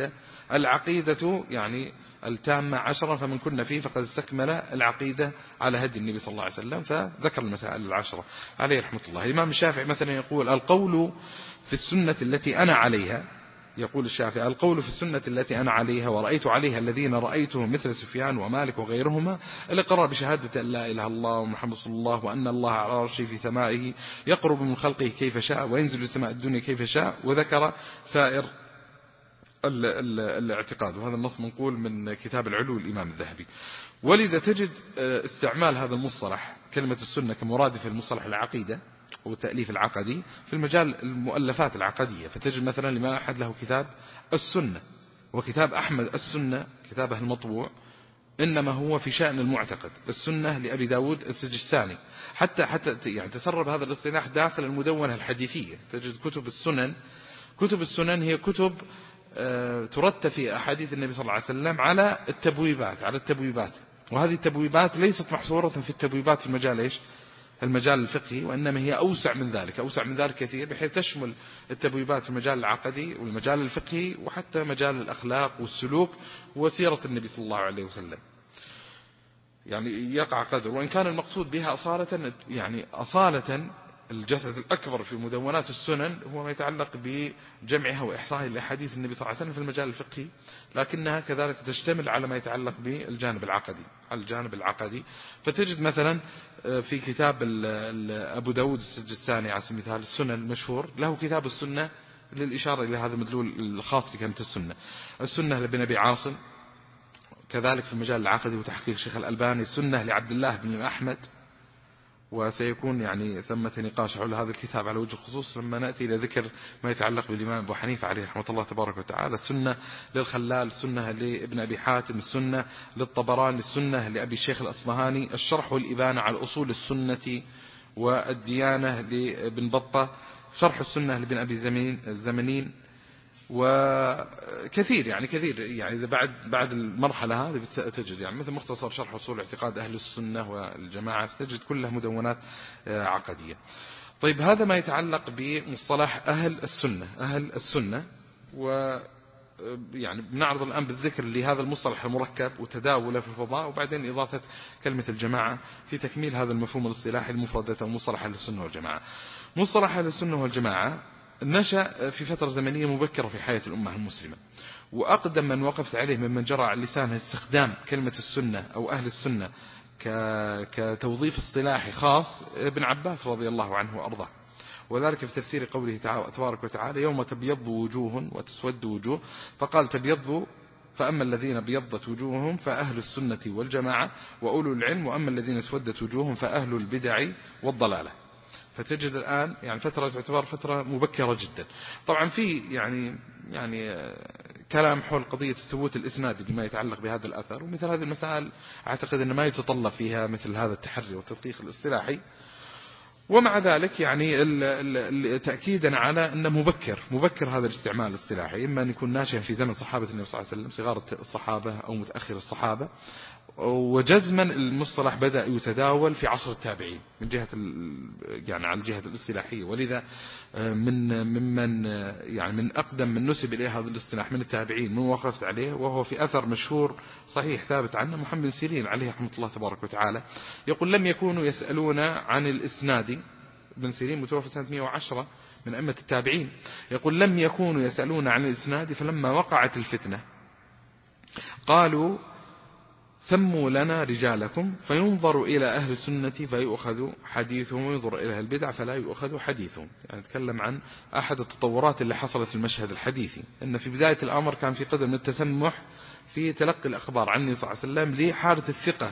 العقيدة يعني التامة 10، فمن كنا فيه فقد استكمل العقيدة على هدي النبي صلى الله عليه وسلم، فذكر المسائل 10 عليه رحمة الله. الإمام الشافعي مثلا يقول القول في السنة التي أنا عليها، يقول الشافعي القول في السنة التي أنا عليها ورأيت عليها الذين رأيتهم مثل سفيان ومالك وغيرهما الإقرار بشهادة أن لا إله إلا الله ومحمد رسول الله وأن الله على عرشه في سمائه يقرب من خلقه كيف شاء وينزل لسماء الدنيا كيف شاء، وذكر سائر الاعتقاد. وهذا النص منقول من كتاب العلو الإمام الذهبي. ولذا تجد استعمال هذا المصطلح كلمة السنة كمرادف المصطلح العقيدة والتأليف العقدي في المجال المؤلفات العقدية. فتجد مثلا لما أحد له كتاب السنة، وكتاب أحمد السنة كتابه المطبوع إنما هو في شأن المعتقد. السنة لأبي داود السجستاني، حتى يعني تسرب هذا الاصطلاح داخل المدونة الحديثية. تجد كتب السنن هي كتب ترتب في أحاديث النبي صلى الله عليه وسلم على التبويبات، وهذه التبويبات ليست محصورة في التبويبات في المجال إيش؟ المجال الفقهي، وإنما هي أوسع من ذلك كثير، بحيث تشمل التبويبات في المجال العقدي والمجال الفقهي وحتى مجال الأخلاق والسلوك وسيرة النبي صلى الله عليه وسلم. يعني يقع قدر، وإن كان المقصود بها أصالة الجسد الأكبر في مدونات السنن هو ما يتعلق بجمعها وإحصائها لأحاديث النبي صلى الله عليه وسلم في المجال الفقهي، لكنها كذلك تشتمل على ما يتعلق بالجانب العقدي. فتجد مثلا في كتاب أبو داود السجستاني على سبيل المثال السنن المشهور، له كتاب السنة للإشارة إلى هذا المدلول الخاص بكلمة السنة لابن أبي عاصم، كذلك في المجال العقدي وتحقيق الشيخ الألباني السنة لعبد الله بن أحمد. وسيكون يعني ثمة نقاش حول هذا الكتاب على وجه الخصوص لما نأتي إلى ذكر ما يتعلق بالإمام أبو حنيفة عليه رحمة الله تبارك وتعالى. السنة للخلال، السنة لابن أبي حاتم، السنة للطبراني، السنة لأبي الشيخ الأصفهاني، الشرح والإبانة على أصول السنة والديانة لابن بطة، شرح السنة لابن أبي الزمنين، وكثير يعني إذا بعد المرحلة هذه تجد يعني مثل مختصر شرح أصول اعتقاد أهل السنة والجماعة، فتجد كلها مدونات عقدية. طيب هذا ما يتعلق بمصطلح أهل السنة يعني بنعرض الآن بالذكر لهذا المصطلح المركب وتداوله في الفضاء، وبعدين إضافة كلمة الجماعة في تكميل هذا المفهوم الاصطلاحي المفردة ومصطلح أهل السنة والجماعة. مصطلح أهل السنة والجماعة نشأ في فترة زمنية مبكرة في حياة الأمة المسلمة، وأقدم من وقفت عليه ممن جرى على لسانه استخدام كلمة السنة أو أهل السنة كتوظيف اصطلاحي خاص ابن عباس رضي الله عنه وأرضاه، وذلك في تفسير قوله تبارك وتعالى يوم تبيض وجوه وتسود وجوه، فقال تبيض فأما الذين ابيضت وجوههم فأهل السنة والجماعة وأولو العلم، وأما الذين اسودت وجوههم فأهل البدع والضلالة. فتجد الآن يعني فترة تعتبر فترة مبكرة جدا. طبعا في يعني كلام حول قضية الثبوت الإسنادي بما يتعلق بهذا الأثر، ومثل هذه المسائل أعتقد أن ما يتطلب فيها مثل هذا التحري والتدقيق الاصطلاحي. ومع ذلك يعني تأكيدا على أنه مبكر هذا الاستعمال الاصطلاحي، إما أن يكون ناشئا في زمن صحابة النبي صلى الله عليه وسلم صغار الصحابة أو متأخر الصحابة، وجزما المصطلح بدأ يتداول في عصر التابعين من جهة يعني على الجهة الاصطلاحية. ولذا من أقدم من نسب إليه هذا الاصطلاح من التابعين من وقفت عليه، وهو في أثر مشهور صحيح ثابت عنه محمد بن سيرين عليه رحمة الله تبارك وتعالى، يقول لم يكونوا يسألون عن الإسناد. ابن سيرين متوفى سنة 110 من أئمة التابعين، يقول لم يكونوا يسألون عن الإسناد، فلما وقعت الفتنة قالوا سموا لنا رجالكم، فينظر إلى أهل السنة فيؤخذ حديثهم، وينظر إلى أهل البدع فلا يؤخذ حديثهم. يعني نتكلم عن أحد التطورات اللي حصلت في المشهد الحديثي، أن في بداية الأمر كان في قدر من التسمح في تلقي الأخبار عن النبي صلى الله عليه وسلم لحالة الثقة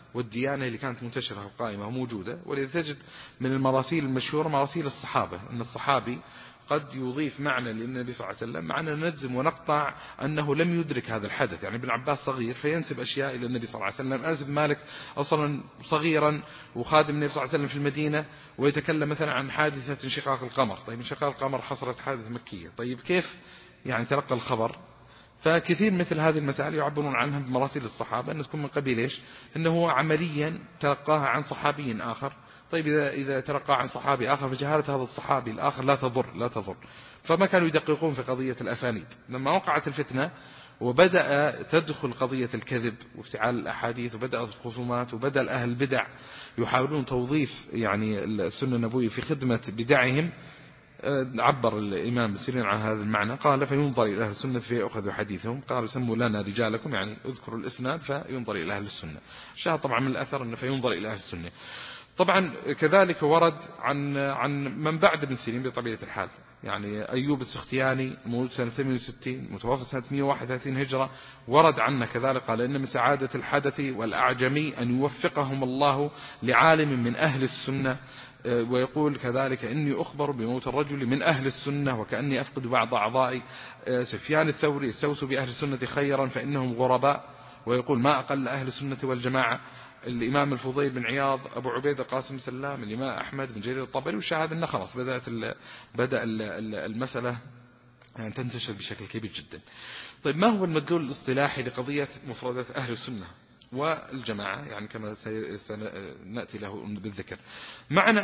والديانة اللي كانت منتشرة وقائمة وموجودة. ولذا تجد من المراسيل المشهورة مراسيل الصحابة، أن الصحابي قد يضيف معنى للنبي صلى الله عليه وسلم معنى نجزم ونقطع أنه لم يدرك هذا الحدث. يعني ابن عباس صغير فينسب أشياء إلى النبي صلى الله عليه وسلم. أنس بن مالك أصلا صغيرا وخادم النبي صلى الله عليه وسلم في المدينة ويتكلم مثلا عن حادثة انشقاق القمر. طيب انشقاق القمر حصلت حادثة مكية، طيب كيف يعني تلقى الخبر؟ فكثير مثل هذه المسائل يعبرون عنها بمراسيل الصحابة أن تكون من قبيل إيش؟ أنه عمليا تلقاها عن صحابي آخر. طيب إذا تلقى عن صحابي آخر فجهالة هذا الصحابي الآخر لا تضر. فما كانوا يدققون في قضية الأسانيد. لما وقعت الفتنة وبدأ تدخل قضية الكذب وافتعال الأحاديث وبدأت الخصومات وبدأ أهل البدع يحاولون توظيف يعني السنة النبوية في خدمة بدعهم، عبر الإمام ابن سيرين عن هذا المعنى قال فينظر إلى أهل السنة فيأخذ حديثهم. قالوا سموا لنا رجالكم، يعني اذكروا الإسناد فينظر إلى أهل السنة. الشاهد طبعا من الأثر أنه فينظر إلى أهل السنة. طبعا كذلك ورد عن من بعد ابن سيرين بطبيعة الحال، يعني أيوب السختياني مولود سنة 68 متوفى سنة 131 هجرة، ورد عنه كذلك قال إن من سعادة الحدث والأعجمي أن يوفقهم الله لعالم من أهل السنة. ويقول كذلك إني أخبر بموت الرجل من أهل السنة وكأني أفقد بعض أعضائي. سفيان الثوري استوسوا بأهل السنة خيرا فإنهم غرباء. ويقول ما أقل أهل السنة والجماعة. الإمام الفضيل بن عياض، أبو عبيد القاسم سلام، الإمام أحمد بن جرير الطبري. والشاهد أنه خلاص بدأ المسألة يعني تنتشر بشكل كبير جدا. طيب ما هو المدلول الاصطلاحي لقضية مفردات أهل السنة والجماعة؟ يعني كما سنأتي له بالذكر. معنى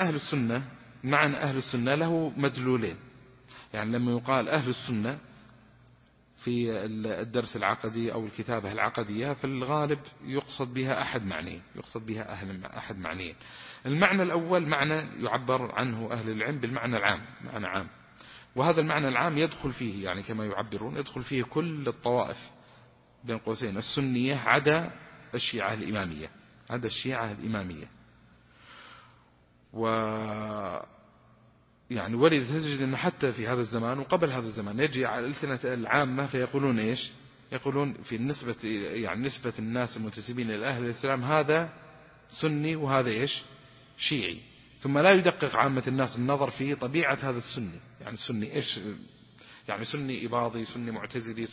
أهل السنة له مدلولين. يعني لما يقال أهل السنة في الدرس العقدي أو الكتابة العقدية في الغالب يقصد بها أحد معنيين. المعنى الأول معنى يعبر عنه أهل العلم بالمعنى العام، معنى عام. وهذا المعنى العام يدخل فيه يعني كما يعبرون يدخل فيه كل الطوائف بين قوسين السنية عدا الشيعة الإمامية. يعني ولذا تجد أن حتى في هذا الزمان وقبل هذا الزمان يجي على الألسنة العامة فيقولون إيش؟ يقولون في نسبة الناس المنتسبين إلى أهل الإسلام هذا سني وهذا إيش؟ شيعي. ثم لا يدقق عامة الناس النظر في طبيعة هذا السني. يعني سني إيش؟ يعني سني إباضي، سني معتزلي،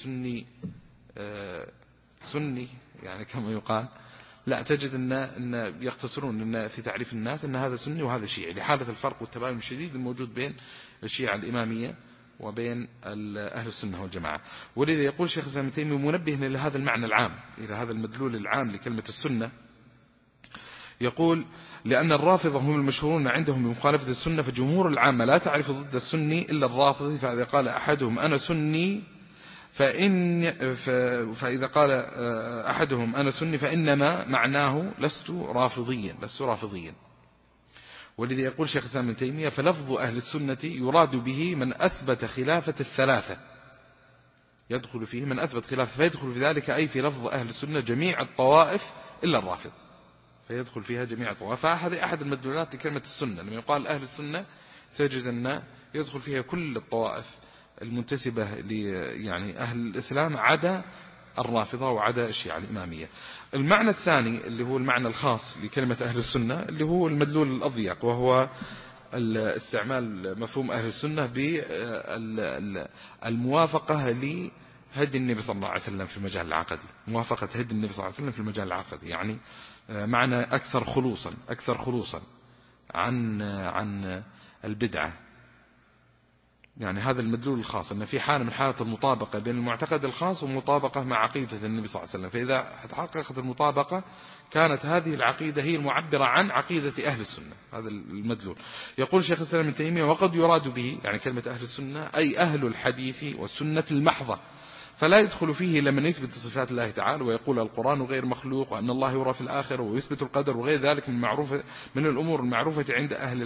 سني يعني كما يقال. لا، تجد أن يختصرون أن في تعريف الناس أن هذا سني وهذا شيعي لحالة الفرق والتباين الشديد الموجود بين الشيعة الإمامية وبين أهل السنة والجماعة. ولذا يقول شيخ الإسلام ابن تيمية منبه إلى هذا المعنى العام، إلى هذا المدلول العام لكلمة السنة. يقول لأن الرافضة هم المشهورون عندهم بمخالفة السنة، فجمهور العامة لا تعرف ضد السني إلا الرافضي. فإذا قال أحدهم أنا سني فإذا قال أحدهم أنا سني فإنما معناه لست رافضيا. ولذا يقول شيخ الإسلام ابن تيمية فلفظ أهل السنة يراد به من أثبت خلافة الثلاثة، يدخل فيه من أثبت خلافة، فيدخل في ذلك أي في لفظ أهل السنة جميع الطوائف إلا الرافض، فيدخل فيها جميع الطوائف. فهذه أحد المدلولات لكلمة السنة. لما يقال أهل السنة تجد أن يدخل فيها كل الطوائف المنتسبة يعني أهل الإسلام عدا الرافضة وعدا الشيعة الإمامية. المعنى الثاني اللي هو المعنى الخاص لكلمة أهل السنة اللي هو المدلول الأضيق، وهو استعمال مفهوم أهل السنة بالموافقة لهدي النبي صلى الله عليه وسلم في المجال العقدي، موافقة هدي النبي صلى الله عليه وسلم في المجال العقدي، يعني معنى أكثر خلوصا عن البدعة. يعني هذا المدلول الخاص أن في حالة من حالة المطابقة بين المعتقد الخاص ومطابقة مع عقيدة النبي صلى الله عليه وسلم. فإذا تحققت المطابقة كانت هذه العقيدة هي المعبرة عن عقيدة أهل السنة. هذا المدلول. يقول شيخ الإسلام ابن تيمية وقد يراد به يعني كلمة أهل السنة أي أهل الحديث والسنة المحضة، فلا يدخل فيه لمن يثبت صفات الله تعالى ويقول القرآن غير مخلوق وأن الله يرى في الآخرة ويثبت القدر وغير ذلك من الأمور المعروفة عند أهل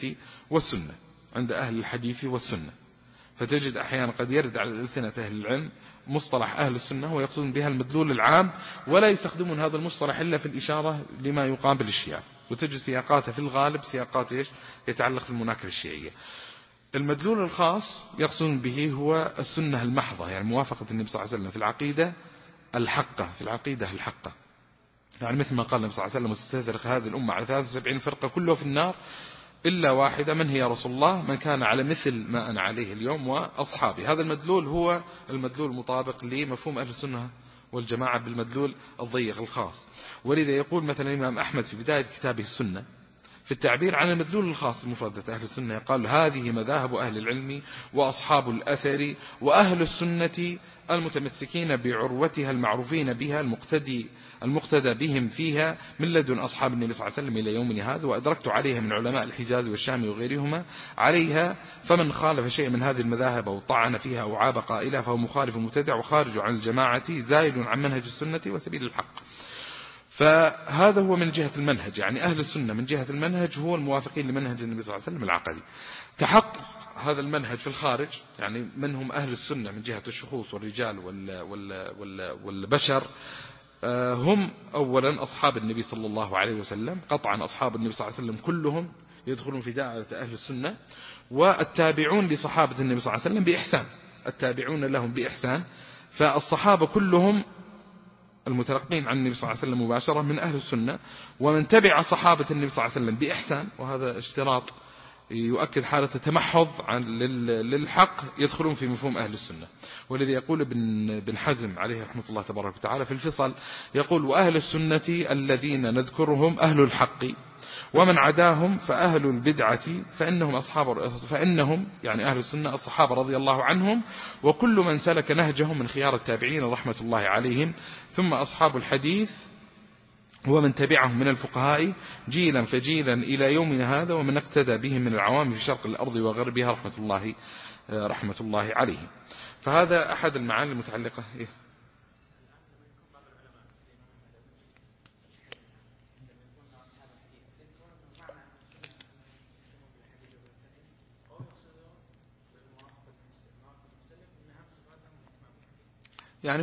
الحديث والسنة. فتجد أحيانا قد يرد على الألسنة أهل العلم مصطلح أهل السنة ويقصدون بها المدلول العام، ولا يستخدمون هذا المصطلح إلا في الإشارة لما يقابل الشيعة، وتجد سياقاته في الغالب سياقات يتعلق في المناكر الشيعية. المدلول الخاص يقصدون به هو السنة المحضة، يعني موافقة النبي صلى الله عليه وسلم في العقيدة الحقة. يعني مثل ما قال النبي صلى الله عليه وسلم: وستفترق هذه الأمة على 73 فرقة كلها في النار إلا واحدة. من هي يا رسول الله؟ من كان على مثل ما أنا عليه اليوم وأصحابي. هذا المدلول هو المدلول المطابق لمفهوم أهل السنة والجماعة بالمدلول الضيق الخاص. ولذا يقول مثلا الإمام أحمد في بداية كتابه السنة في التعبير عن المدلول الخاص بمفردة أهل السنة، قال: هذه مذاهب أهل العلم وأصحاب الأثر وأهل السنة المتمسكين بعروتها المعروفين بها المقتدى بهم فيها من لدن أصحاب النبي صلى الله عليه وسلم إلى يومنا هذا، وأدركت عليها من علماء الحجاز والشام وغيرهما عليها، فمن خالف شيء من هذه المذاهب أو طعن فيها أو عاب قائلها فهو مخالف مبتدع وخارج عن الجماعة زائد عن منهج السنة وسبيل الحق. فهذا هو من جهة المنهج، يعني أهل السنة من جهة المنهج هو الموافقين لمنهج النبي صلى الله عليه وسلم العقدي. تحقق هذا المنهج في الخارج، يعني منهم أهل السنة من جهة الشخوص والرجال والبشر، هم أولا أصحاب النبي صلى الله عليه وسلم قطعا. أصحاب النبي صلى الله عليه وسلم كلهم يدخلون في دائرة أهل السنة، والتابعون لصحابة النبي صلى الله عليه وسلم بإحسان، التابعون لهم بإحسان. فالصحابة كلهم المتلقين عن النبي صلى الله عليه وسلم مباشرة من أهل السنة، ومن تبع صحابة النبي صلى الله عليه وسلم بإحسان، وهذا اشتراط يؤكد حالة التمحض للحق، يدخلون في مفهوم أهل السنة. والذي يقول ابن حزم عليه رحمة الله تبارك وتعالى في الفصل، يقول: وأهل السنة الذين نذكرهم أهل الحق، ومن عداهم فأهل البدعة فإنهم يعني أهل السنة الصحابة رضي الله عنهم، وكل من سلك نهجهم من خيار التابعين رحمة الله عليهم، ثم أصحاب الحديث ومن تبعهم من الفقهاء جيلا فجيلا إلى يومنا هذا، ومن اقتدى بهم من العوام في شرق الأرض وغربها رحمة الله عليهم. فهذا أحد المعاني المتعلقة. يعني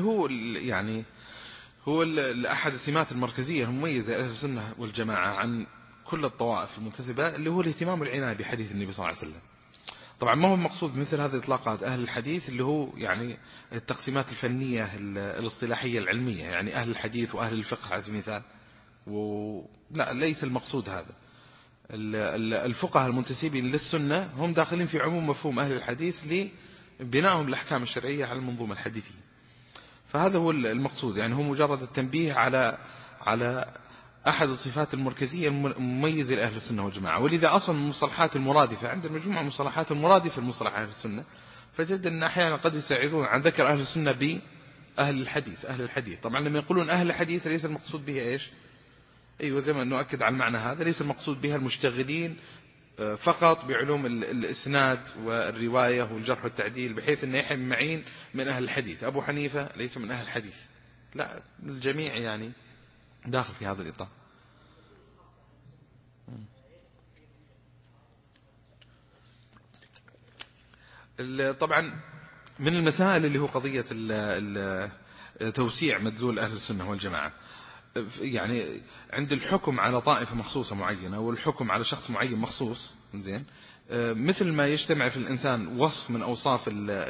هو أحد السمات المركزية المميزة لأهل السنة والجماعة عن كل الطوائف المنتسبة، اللي هو الاهتمام والعناية بحديث النبي صلى الله عليه وسلم. طبعا ما هو المقصود مثل هذه الإطلاقات أهل الحديث اللي هو يعني التقسيمات الفنية الاصطلاحية العلمية، يعني أهل الحديث وأهل الفقه على سبيل المثال، لا، ليس المقصود هذا. الفقهاء المنتسبين للسنة هم داخلين في عموم مفهوم أهل الحديث لبنائهم الأحكام الشرعية على المنظومة الحديثية. فهذا هو المقصود، يعني هو مجرد التنبيه على أحد الصفات المركزية المميزة لأهل السنة والجماعة. ولذا أصلا المصطلحات المرادفة عند المجموعة المصطلحات المرادفة لمصطلح أهل السنة، فجد أن أحيانا قد يساعدون عن ذكر أهل السنة بأهل الحديث. أهل الحديث طبعا لما يقولون أهل الحديث ليس المقصود بها إيش؟ أيوة، زي ما نؤكد على المعنى هذا، ليس المقصود بها المشتغلين فقط بعلوم الإسناد والرواية والجرح والتعديل، بحيث أن يحيى بن معين من أهل الحديث، أبو حنيفة ليس من أهل الحديث، لا، الجميع يعني داخل في هذا الإطار. طبعا من المسائل اللي هو قضية توسيع مدلول أهل السنة والجماعة، يعني عند الحكم على طائفة مخصوصة معينة والحكم على شخص معين مخصوص، زين، مثل ما يجتمع في الإنسان وصف من أوصاف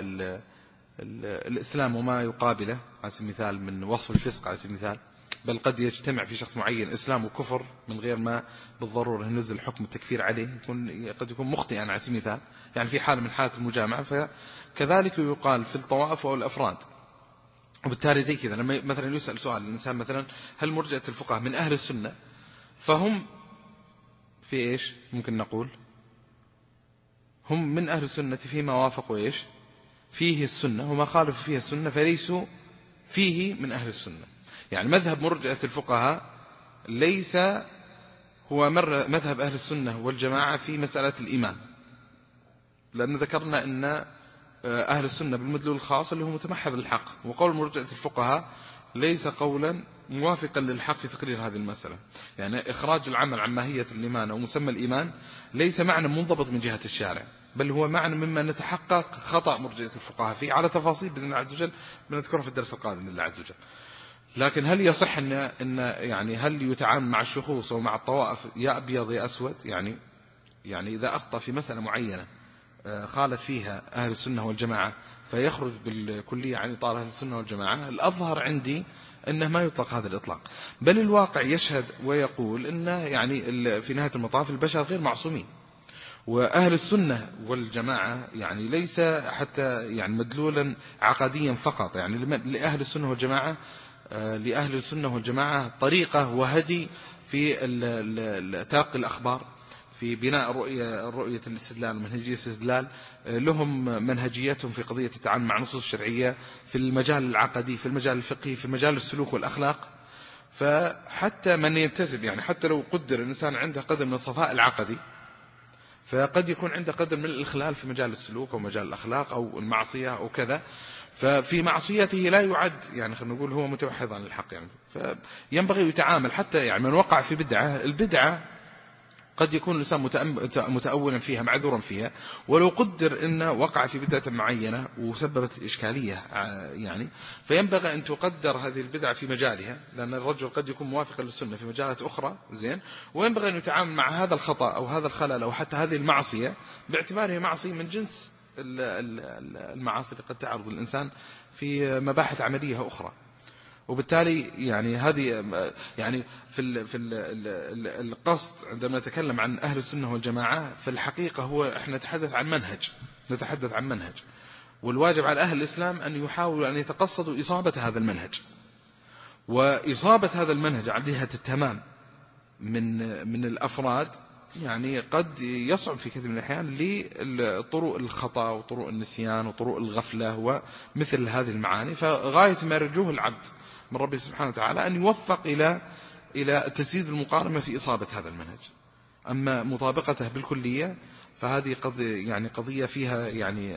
الإسلام وما يقابله على سبيل المثال من وصف الفسق على سبيل المثال، بل قد يجتمع في شخص معين إسلام وكفر من غير ما بالضرورة ينزل حكم التكفير عليه، قد يكون مخطئا على سبيل المثال، يعني في حالة من حالات المجامعة. فكذلك يقال في الطوائف أو الأفراد. وبالتالي زي كذا لما مثلا يسأل سؤال الإنسان مثلا هل مرجئة الفقهاء من أهل السنة، فهم في إيش ممكن نقول هم من أهل السنة فيما وافقوا إيش فيه السنة، وما خالفوا فيها السنة فليسوا فيه من أهل السنة. يعني مذهب مرجئة الفقهاء ليس هو مذهب أهل السنة والجماعة في مسألة الإيمان، لأن ذكرنا أن أهل السنة بالمدلول الخاص اللي هو متمحض للحق، وقول مرجئة الفقهاء ليس قولا موافقا للحق في تقرير هذه المسألة. يعني إخراج العمل عن ماهية الإيمان أو مسمى الإيمان ليس معنى منضبط من جهة الشارع، بل هو معنى مما نتحقق خطأ مرجئة الفقهاء فيه على تفاصيل بإذن الله عز وجل بنذكرها في الدرس القادم بإذن الله عز وجل. لكن هل يصح أن يعني هل يتعامل مع الشخوص أو مع الطوائف يا أبيض يا أسود؟ يعني إذا أخطأ في مسألة معينة خالف فيها أهل السنة والجماعة فيخرج بالكلية عن إطار أهل السنة والجماعة، الأظهر عندي أنه ما يطلق هذا الإطلاق، بل الواقع يشهد ويقول أنه يعني في نهاية المطاف البشر غير معصومين. وأهل السنة والجماعة يعني ليس حتى يعني مدلولا عقديا فقط، يعني لأهل السنة والجماعة لأهل السنة والجماعة طريقة وهدي في تلقي الأخبار، في بناء الرؤية الاستدلال ومنهجية الاستدلال. لهم منهجيتهم في قضية التعامل مع نصوص الشرعية في المجال العقدي، في المجال الفقهي، في مجال السلوك والأخلاق. فحتى من ينتسب يعني حتى لو قدر الإنسان عنده قدر من الصفاء العقدي، فقد يكون عنده قدر من الإخلال في مجال السلوك أو مجال الأخلاق أو المعصية أو كذا، ففي معصيته لا يعد يعني خلينا نقول هو متوحد عن الحق يعني. فينبغي يتعامل حتى يعني من وقع في البدعة قد يكون الإنسان متأولا فيها معذورا فيها، ولو قدر أنه وقع في بدعة معينة وسببت إشكالية يعني، فينبغي أن تقدر هذه البدعة في مجالها، لأن الرجل قد يكون موافقا للسنة في مجالات أخرى زين، وينبغي أن يتعامل مع هذا الخطأ أو هذا الخلل أو حتى هذه المعصية باعتباره معصية من جنس المعاصي اللي قد تعرض الإنسان في مباحث عملية أخرى. وبالتالي يعني هذه يعني في القصد عندما نتكلم عن أهل السنة والجماعة في الحقيقة هو احنا نتحدث عن منهج، والواجب على أهل الإسلام أن يحاولوا أن يتقصدوا إصابة هذا المنهج، وإصابة هذا المنهج على جهة التمام من الأفراد يعني قد يصعب في كثير من الأحيان لطرق الخطأ وطرق النسيان وطرق الغفلة ومثل هذه المعاني. فغاية ما يرجوه العبد من ربي سبحانه وتعالى أن يوفق إلى تسديد المقارنة في إصابة هذا المنهج. أما مطابقته بالكلية فهذه قضية فيها يعني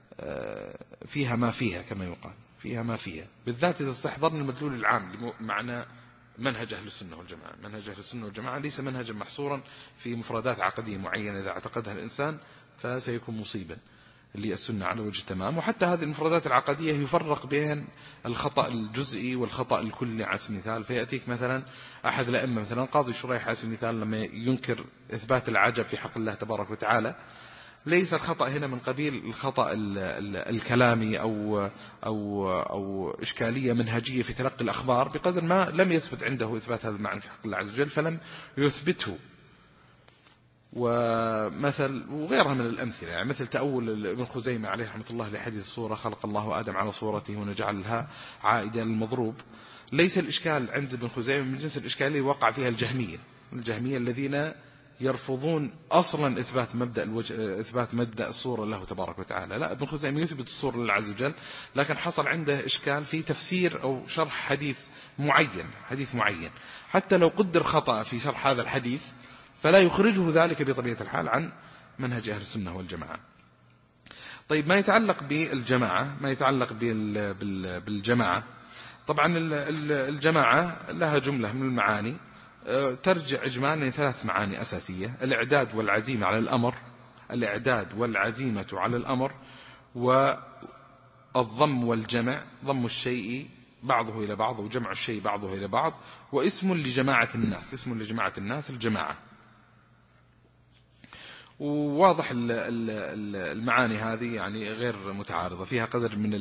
فيها ما فيها كما يقال، فيها ما فيها، بالذات إذا استحضرنا المدلول العام لمعنى منهج أهل السنة والجماعة. منهج أهل السنة والجماعة ليس منهجا محصورا في مفردات عقدية معينة إذا اعتقدها الإنسان فسيكون مصيبا للسنة على وجه التمام. وحتى هذه المفردات العقدية يفرق بين الخطأ الجزئي والخطأ الكلي على سبيل المثال. فيأتيك مثلا أحد الأئمة مثلا قاضي شريح على سبيل المثال لما ينكر إثبات العجب في حق الله تبارك وتعالى، ليس الخطأ هنا من قبيل الخطأ الكلامي أو إشكالية منهجية في تلقي الأخبار، بقدر ما لم يثبت عنده إثبات هذا المعنى في حق الله عز وجل فلم يثبته. وغيرها من الأمثلة يعني مثل تأول ابن خزيمة عليه رحمة الله لحديث الصورة خلق الله آدم على صورته ونجعلها عائدا للمضروب. ليس الإشكال عند ابن خزيمة من جنس الإشكال اللي وقع فيها الجهمية الذين يرفضون أصلا إثبات مبدأ الصورة له تبارك وتعالى. لا، ابن خزيمة يثبت الصورة لله عز وجل، لكن حصل عنده إشكال في تفسير أو شرح حديث معين حتى لو قدر خطأ في شرح هذا الحديث فلا يخرجه ذلك بطبيعة الحال عن منهج أهل السنة والجماعة. طيب ما يتعلق بالجماعة، طبعا الجماعة لها جملة من المعاني ترجع إجمالا ثلاث معاني أساسية: الإعداد والعزيمة على الأمر، والضم والجمع، ضم الشيء بعضه إلى بعض وجمع الشيء بعضه إلى بعض، واسم لجماعة الناس الجماعة. وواضح المعاني هذه يعني غير متعارضة، فيها قدر من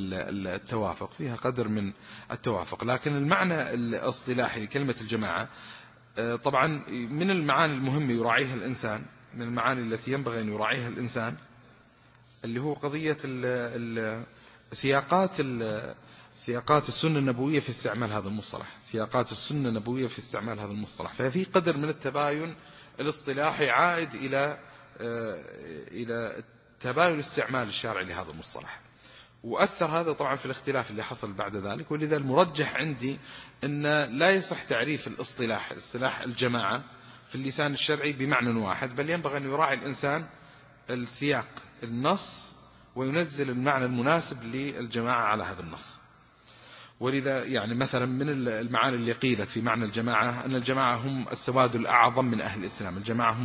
التوافق، لكن المعنى الاصطلاحي لكلمة الجماعة طبعا من المعاني المهمة يراعيها الإنسان، من المعاني التي ينبغي أن يراعيها الإنسان اللي هو قضية سياقات السنة النبوية في استعمال هذا المصطلح. ففي قدر من التباين الاصطلاحي عائد إلى تباين استعمال الشارع لهذا المصطلح، وأثر هذا طبعا في الاختلاف اللي حصل بعد ذلك. ولذا المرجح عندي أن لا يصح تعريف اصطلاح الجماعة في اللسان الشرعي بمعنى واحد، بل ينبغي أن يراعي الإنسان السياق النص وينزل المعنى المناسب للجماعة على هذا النص. ولذا يعني مثلا من المعاني اللي قيلت في معنى الجماعة أن الجماعة هم السواد الأعظم من أهل الإسلام،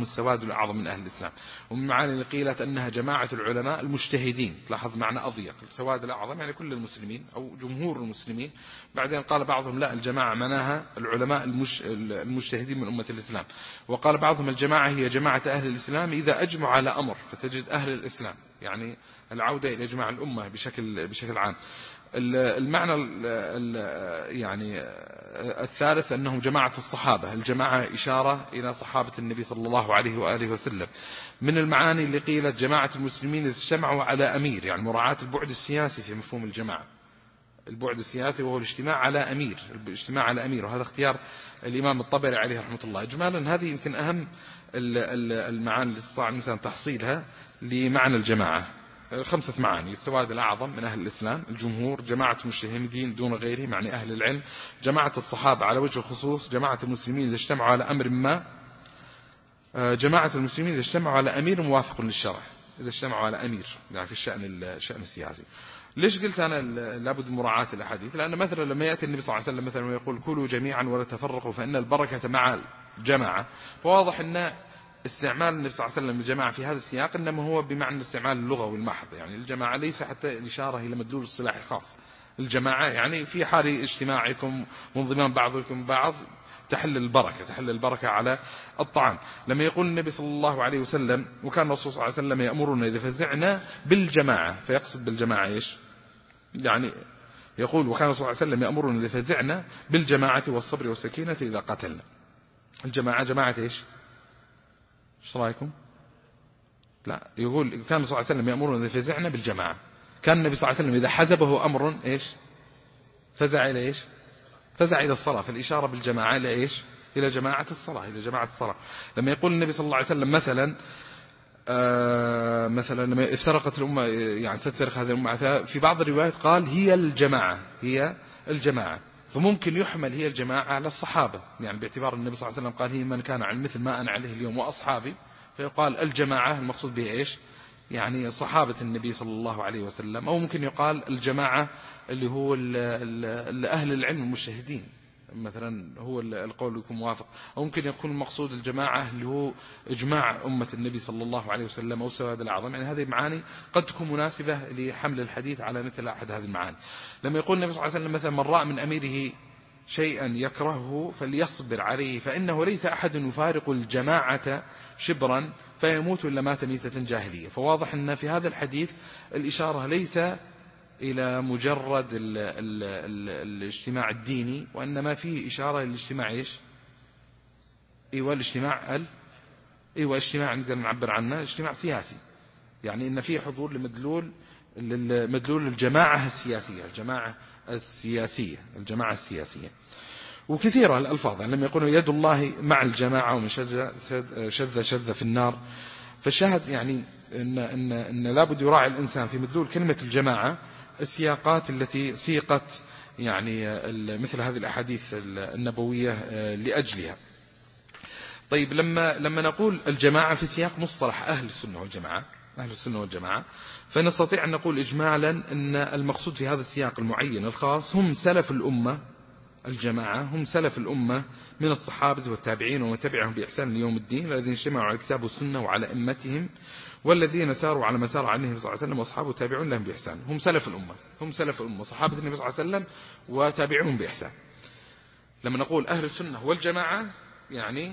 ومن المعاني اللي قيلت أنها جماعة العلماء المجتهدين، تلاحظ معنى أضيق، السواد الأعظم يعني كل المسلمين أو جمهور المسلمين. بعدين قال بعضهم لا، الجماعة معناها العلماء المجتهدين من أمة الإسلام. وقال بعضهم الجماعة هي جماعة أهل الإسلام إذا أجمعوا على أمر، فتجد أهل الإسلام يعني العودة إلى إجماع الأمة بشكل عام. المعنى يعني الثالث أنهم جماعة الصحابة. الجماعة إشارة إلى صحابة النبي صلى الله عليه وآله وسلم. من المعاني اللي قيلت جماعة المسلمين إذا اجتمعوا على أمير، يعني مراعاة البعد السياسي في مفهوم الجماعة. البعد السياسي وهو الاجتماع على أمير، الاجتماع على أمير، وهذا اختيار الإمام الطبري عليه رحمة الله. إجمالا هذه يمكن أهم المعاني اللي استطاع الإنسان تحصيلها لمعنى الجماعة. 5 معاني: السواد الأعظم من أهل الإسلام، الجمهور، جماعة مجتهدين دون غيرهم يعني أهل العلم، جماعة الصحابة على وجه الخصوص، جماعة المسلمين إذا اجتمعوا على أمر ما، جماعة المسلمين إذا اجتمعوا على أمير موافق للشرع، إذا اجتمعوا على أمير يعني في الشأن السياسي. ليش قلت أنا لابد من مراعاة الأحاديث؟ لأن مثلا لما يأتي النبي صلى الله عليه وسلم مثلا ويقول كلوا جميعا ولا تفرقوا فإن البركة مع الجماعة، فواضح أن استعمال النبي صلى الله عليه وسلم الجماعة في هذا السياق إنما هو بمعنى الاستعمال اللغوي المحض، يعني الجماعة ليس حتى الإشارة إلى مدلول الصلاحي خاص. الجماعة يعني في حال اجتماعكم وانضمام بعضكم بعض تحل البركة على الطعام. لما يقول النبي صلى الله عليه وسلم وكان الرسول صلى الله عليه وسلم يأمرنا إذا فزعنا بالجماعة، فيقصد بالجماعة إيش؟ يعني يقول وكان الرسول صلى الله عليه وسلم يأمرنا إذا فزعنا بالجماعة والصبر والسكينة إذا قتلنا. الجماعة جماعة إيش؟ ايش رايكم؟ لا، يقول كان الرسول صلى الله عليه وسلم يأمرنا إذا فزعنا بالجماعة. كان النبي صلى الله عليه وسلم إذا حزبه أمر إيش؟ فزع إلى إيش؟ فزع إلى الصلاة. فالإشارة بالجماعة إلى إيش؟ إلى جماعة الصلاة، إلى جماعة الصلاة. لما يقول النبي صلى الله عليه وسلم مثلا لما افترقت الأمة، يعني ستفترق هذه الأمة، في بعض الروايات قال هي الجماعة، فممكن يحمل هي الجماعة على الصحابة، يعني باعتبار النبي صلى الله عليه وسلم قال هي من كان على مثل ما أنا عليه اليوم وأصحابي، فيقال الجماعة المقصود به إيش؟ يعني صحابة النبي صلى الله عليه وسلم. أو ممكن يقال الجماعة اللي هو أهل العلم المجتهدين، مثلا هو القول يكون موافق. أو ممكن يكون المقصود الجماعة اللي هو إجماع أمة النبي صلى الله عليه وسلم أو السواد الأعظم. يعني هذه المعاني قد تكون مناسبة لحمل الحديث على مثل أحد هذه المعاني. لما يقول النبي صلى الله عليه وسلم مثلا من رأى من أميره شيئا يكرهه فليصبر عليه فإنه ليس أحد يفارق الجماعة شبرا فيموت إلا مات ميتة جاهلية. فواضح أن في هذا الحديث الإشارة ليس إلى مجرد الاجتماع الديني، وإنما فيه إشارة للاجتماع إيش؟ اجتماع نقدر نعبر عنه اجتماع سياسي، يعني إن فيه حضور لمدلول الجماعة السياسية. وكثيرة الألفاظ، يعني لما يقولوا يد الله مع الجماعة ومن شذ في النار. فالشاهد يعني إن لابد يراعي الإنسان في مدلول كلمة الجماعة السياقات التي سيقت يعني مثل هذه الأحاديث النبوية لأجلها. طيب لما نقول الجماعة في سياق مصطلح أهل السنة والجماعة فنستطيع أن نقول إجمالا أن المقصود في هذا السياق المعين الخاص هم سلف الأمة. الجماعة هم سلف الأمة من الصحابة والتابعين ومن تبعهم بإحسان ليوم الدين، الذين اجتمعوا على الكتاب والسنة وعلى أئمتهم والذين ساروا على ما سار عليه النبي صلى الله عليه وسلم وأصحابه تابعون لهم بإحسان. هم سلف الأمة صحابة النبي صلى الله عليه وسلم وتابعون بإحسان. لما نقول أهل السنة والجماعة يعني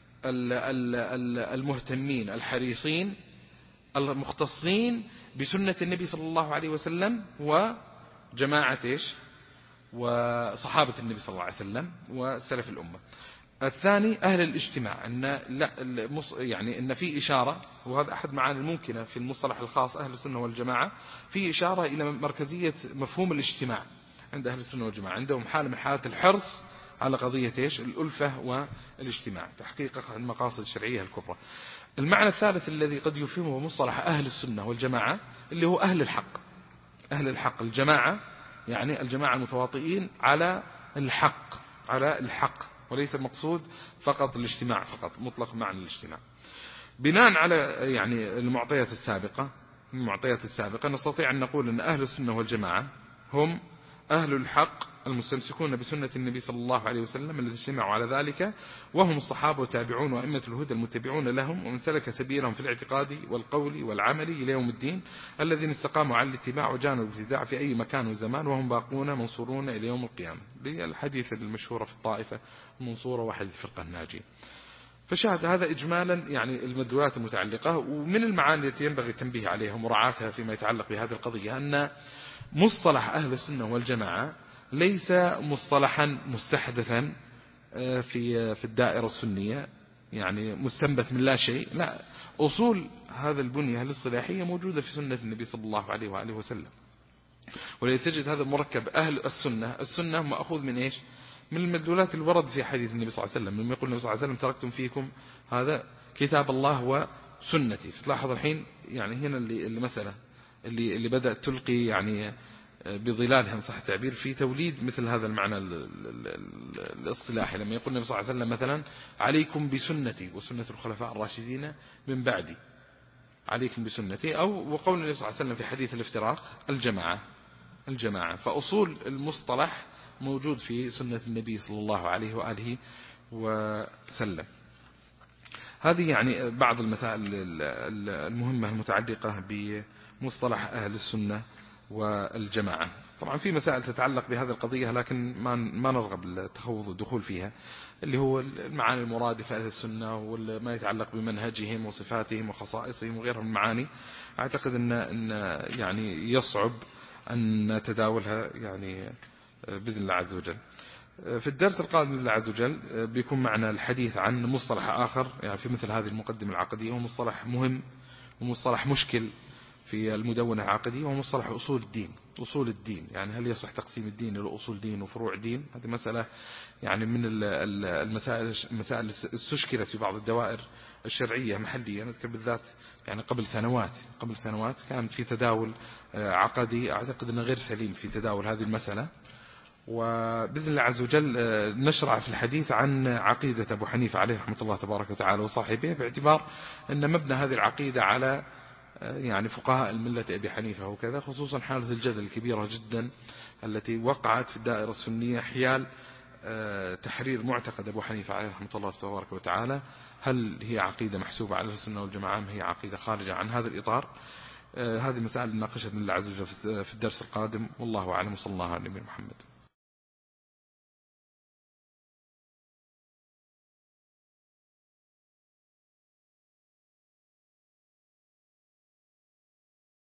المهتمين الحريصين المختصين بسنة النبي صلى الله عليه وسلم وجماعة إيش؟ وصحابة النبي صلى الله عليه وسلم وسلف الأمة. الثاني أهل الاجتماع، يعني إن في إشارة، وهذا أحد معاني الممكنة في المصطلح الخاص أهل السنة والجماعة، في إشارة إلى مركزية مفهوم الاجتماع عند أهل السنة والجماعة. عندهم حالة من حالات الحرص على قضية إيش؟ الألفة والاجتماع، تحقيق المقاصد الشرعية الكبرى. المعنى الثالث الذي قد يفهمه مصطلح أهل السنة والجماعة اللي هو أهل الحق. الجماعة يعني الجماعة المتواطئين على الحق وليس المقصود فقط الاجتماع، فقط مطلق معنى الاجتماع. بناء على يعني المعطيات السابقة نستطيع أن نقول أن أهل السنة والجماعة هم أهل الحق المستمسكون بسنة النبي صلى الله عليه وسلم الذي اجتمعوا على ذلك، وهم الصحابة والتابعون وأئمة الهدى المتبعون لهم ومن سلك سبيلهم في الاعتقاد والقول والعمل إلى يوم الدين، الذين استقاموا على الاتباع وجانوا الابتداع في أي مكان وزمان وهم باقون منصورون إلى يوم القيامة. للحديث المشهور في الطائفة المنصورة وحديث الفرقة الناجية. فشاهد هذا إجمالا يعني المدلولات المتعلقة. ومن المعاني التي ينبغي التنبيه عليها ومراعاتها فيما يتعلق بهذه القضية أن مصطلح أهل السنة والجماعة ليس مصطلحا مستحدثا في الدائرة السنية، يعني مستنبت من لا شيء، لا، أصول هذا البنية الاصطلاحية موجودة في سنة النبي صلى الله عليه وآله وسلم. ولذلك تجد هذا المركب أهل السنة مأخوذ من إيش؟ من المدلولات اللي ورد في حديث النبي صلى الله عليه وسلم، لما يقول النبي صلى الله عليه وسلم تركتم فيكم هذا كتاب الله وسنتي. فتلاحظ الحين يعني هنا اللي مسألة اللي بدأت تلقي يعني بظلالها إن صح التعبير في توليد مثل هذا المعنى الاصطلاحي، لما يقول النبي صلى الله عليه وسلم مثلا عليكم بسنتي وسنة الخلفاء الراشدين من بعدي، عليكم بسنتي، أو وقول النبي صلى الله عليه وسلم في حديث الافتراق الجماعة. فأصول المصطلح موجود في سنة النبي صلى الله عليه وآله وسلم. هذه يعني بعض المسائل المهمة المتعلقة بمصطلح أهل السنة والجماعة. طبعا في مسائل تتعلق بهذه القضية لكن ما نرغب التخوض والدخول فيها، اللي هو المعاني المرادفة لأهل السنة وما يتعلق بمنهجهم وصفاتهم وخصائصهم وغيرها من المعاني. أعتقد أن يعني يصعب أن نتداولها يعني بإذن الله عز وجل. في الدرس القادم بإذن الله عز وجل بيكون معنا الحديث عن مصطلح آخر يعني في مثل هذه المقدمة العقدية، ومصطلح مهم ومصطلح مشكل في المدونة العقدية، ومصطلح أصول الدين. يعني هل يصح تقسيم الدين إلى أصول دين وفروع دين؟ هذه مسألة يعني من المسائل استشكلت في بعض الدوائر الشرعية محلية، نذكر بالذات يعني قبل سنوات كان في تداول عقدي أعتقد أنه غير سليم في تداول هذه المسألة. وبإذن الله عز وجل نشرع في الحديث عن عقيدة أبو حنيفة عليه رحمة الله تبارك وتعالى وصاحبه، باعتبار أن مبنى هذه العقيدة على يعني فقهاء الملة أبي حنيفة وكذا، خصوصا حالة الجدل الكبيرة جدا التي وقعت في الدائرة السنية حيال تحرير معتقد أبو حنيفة عليه رحمة الله تبارك وتعالى. هل هي عقيدة محسوبة على السنة والجماعة أم هي عقيدة خارجة عن هذا الإطار؟ هذه مسائل نناقشها بإذن الله عز وجل في الدرس القادم، والله أعلم، وصلى الله على نبينا محمد.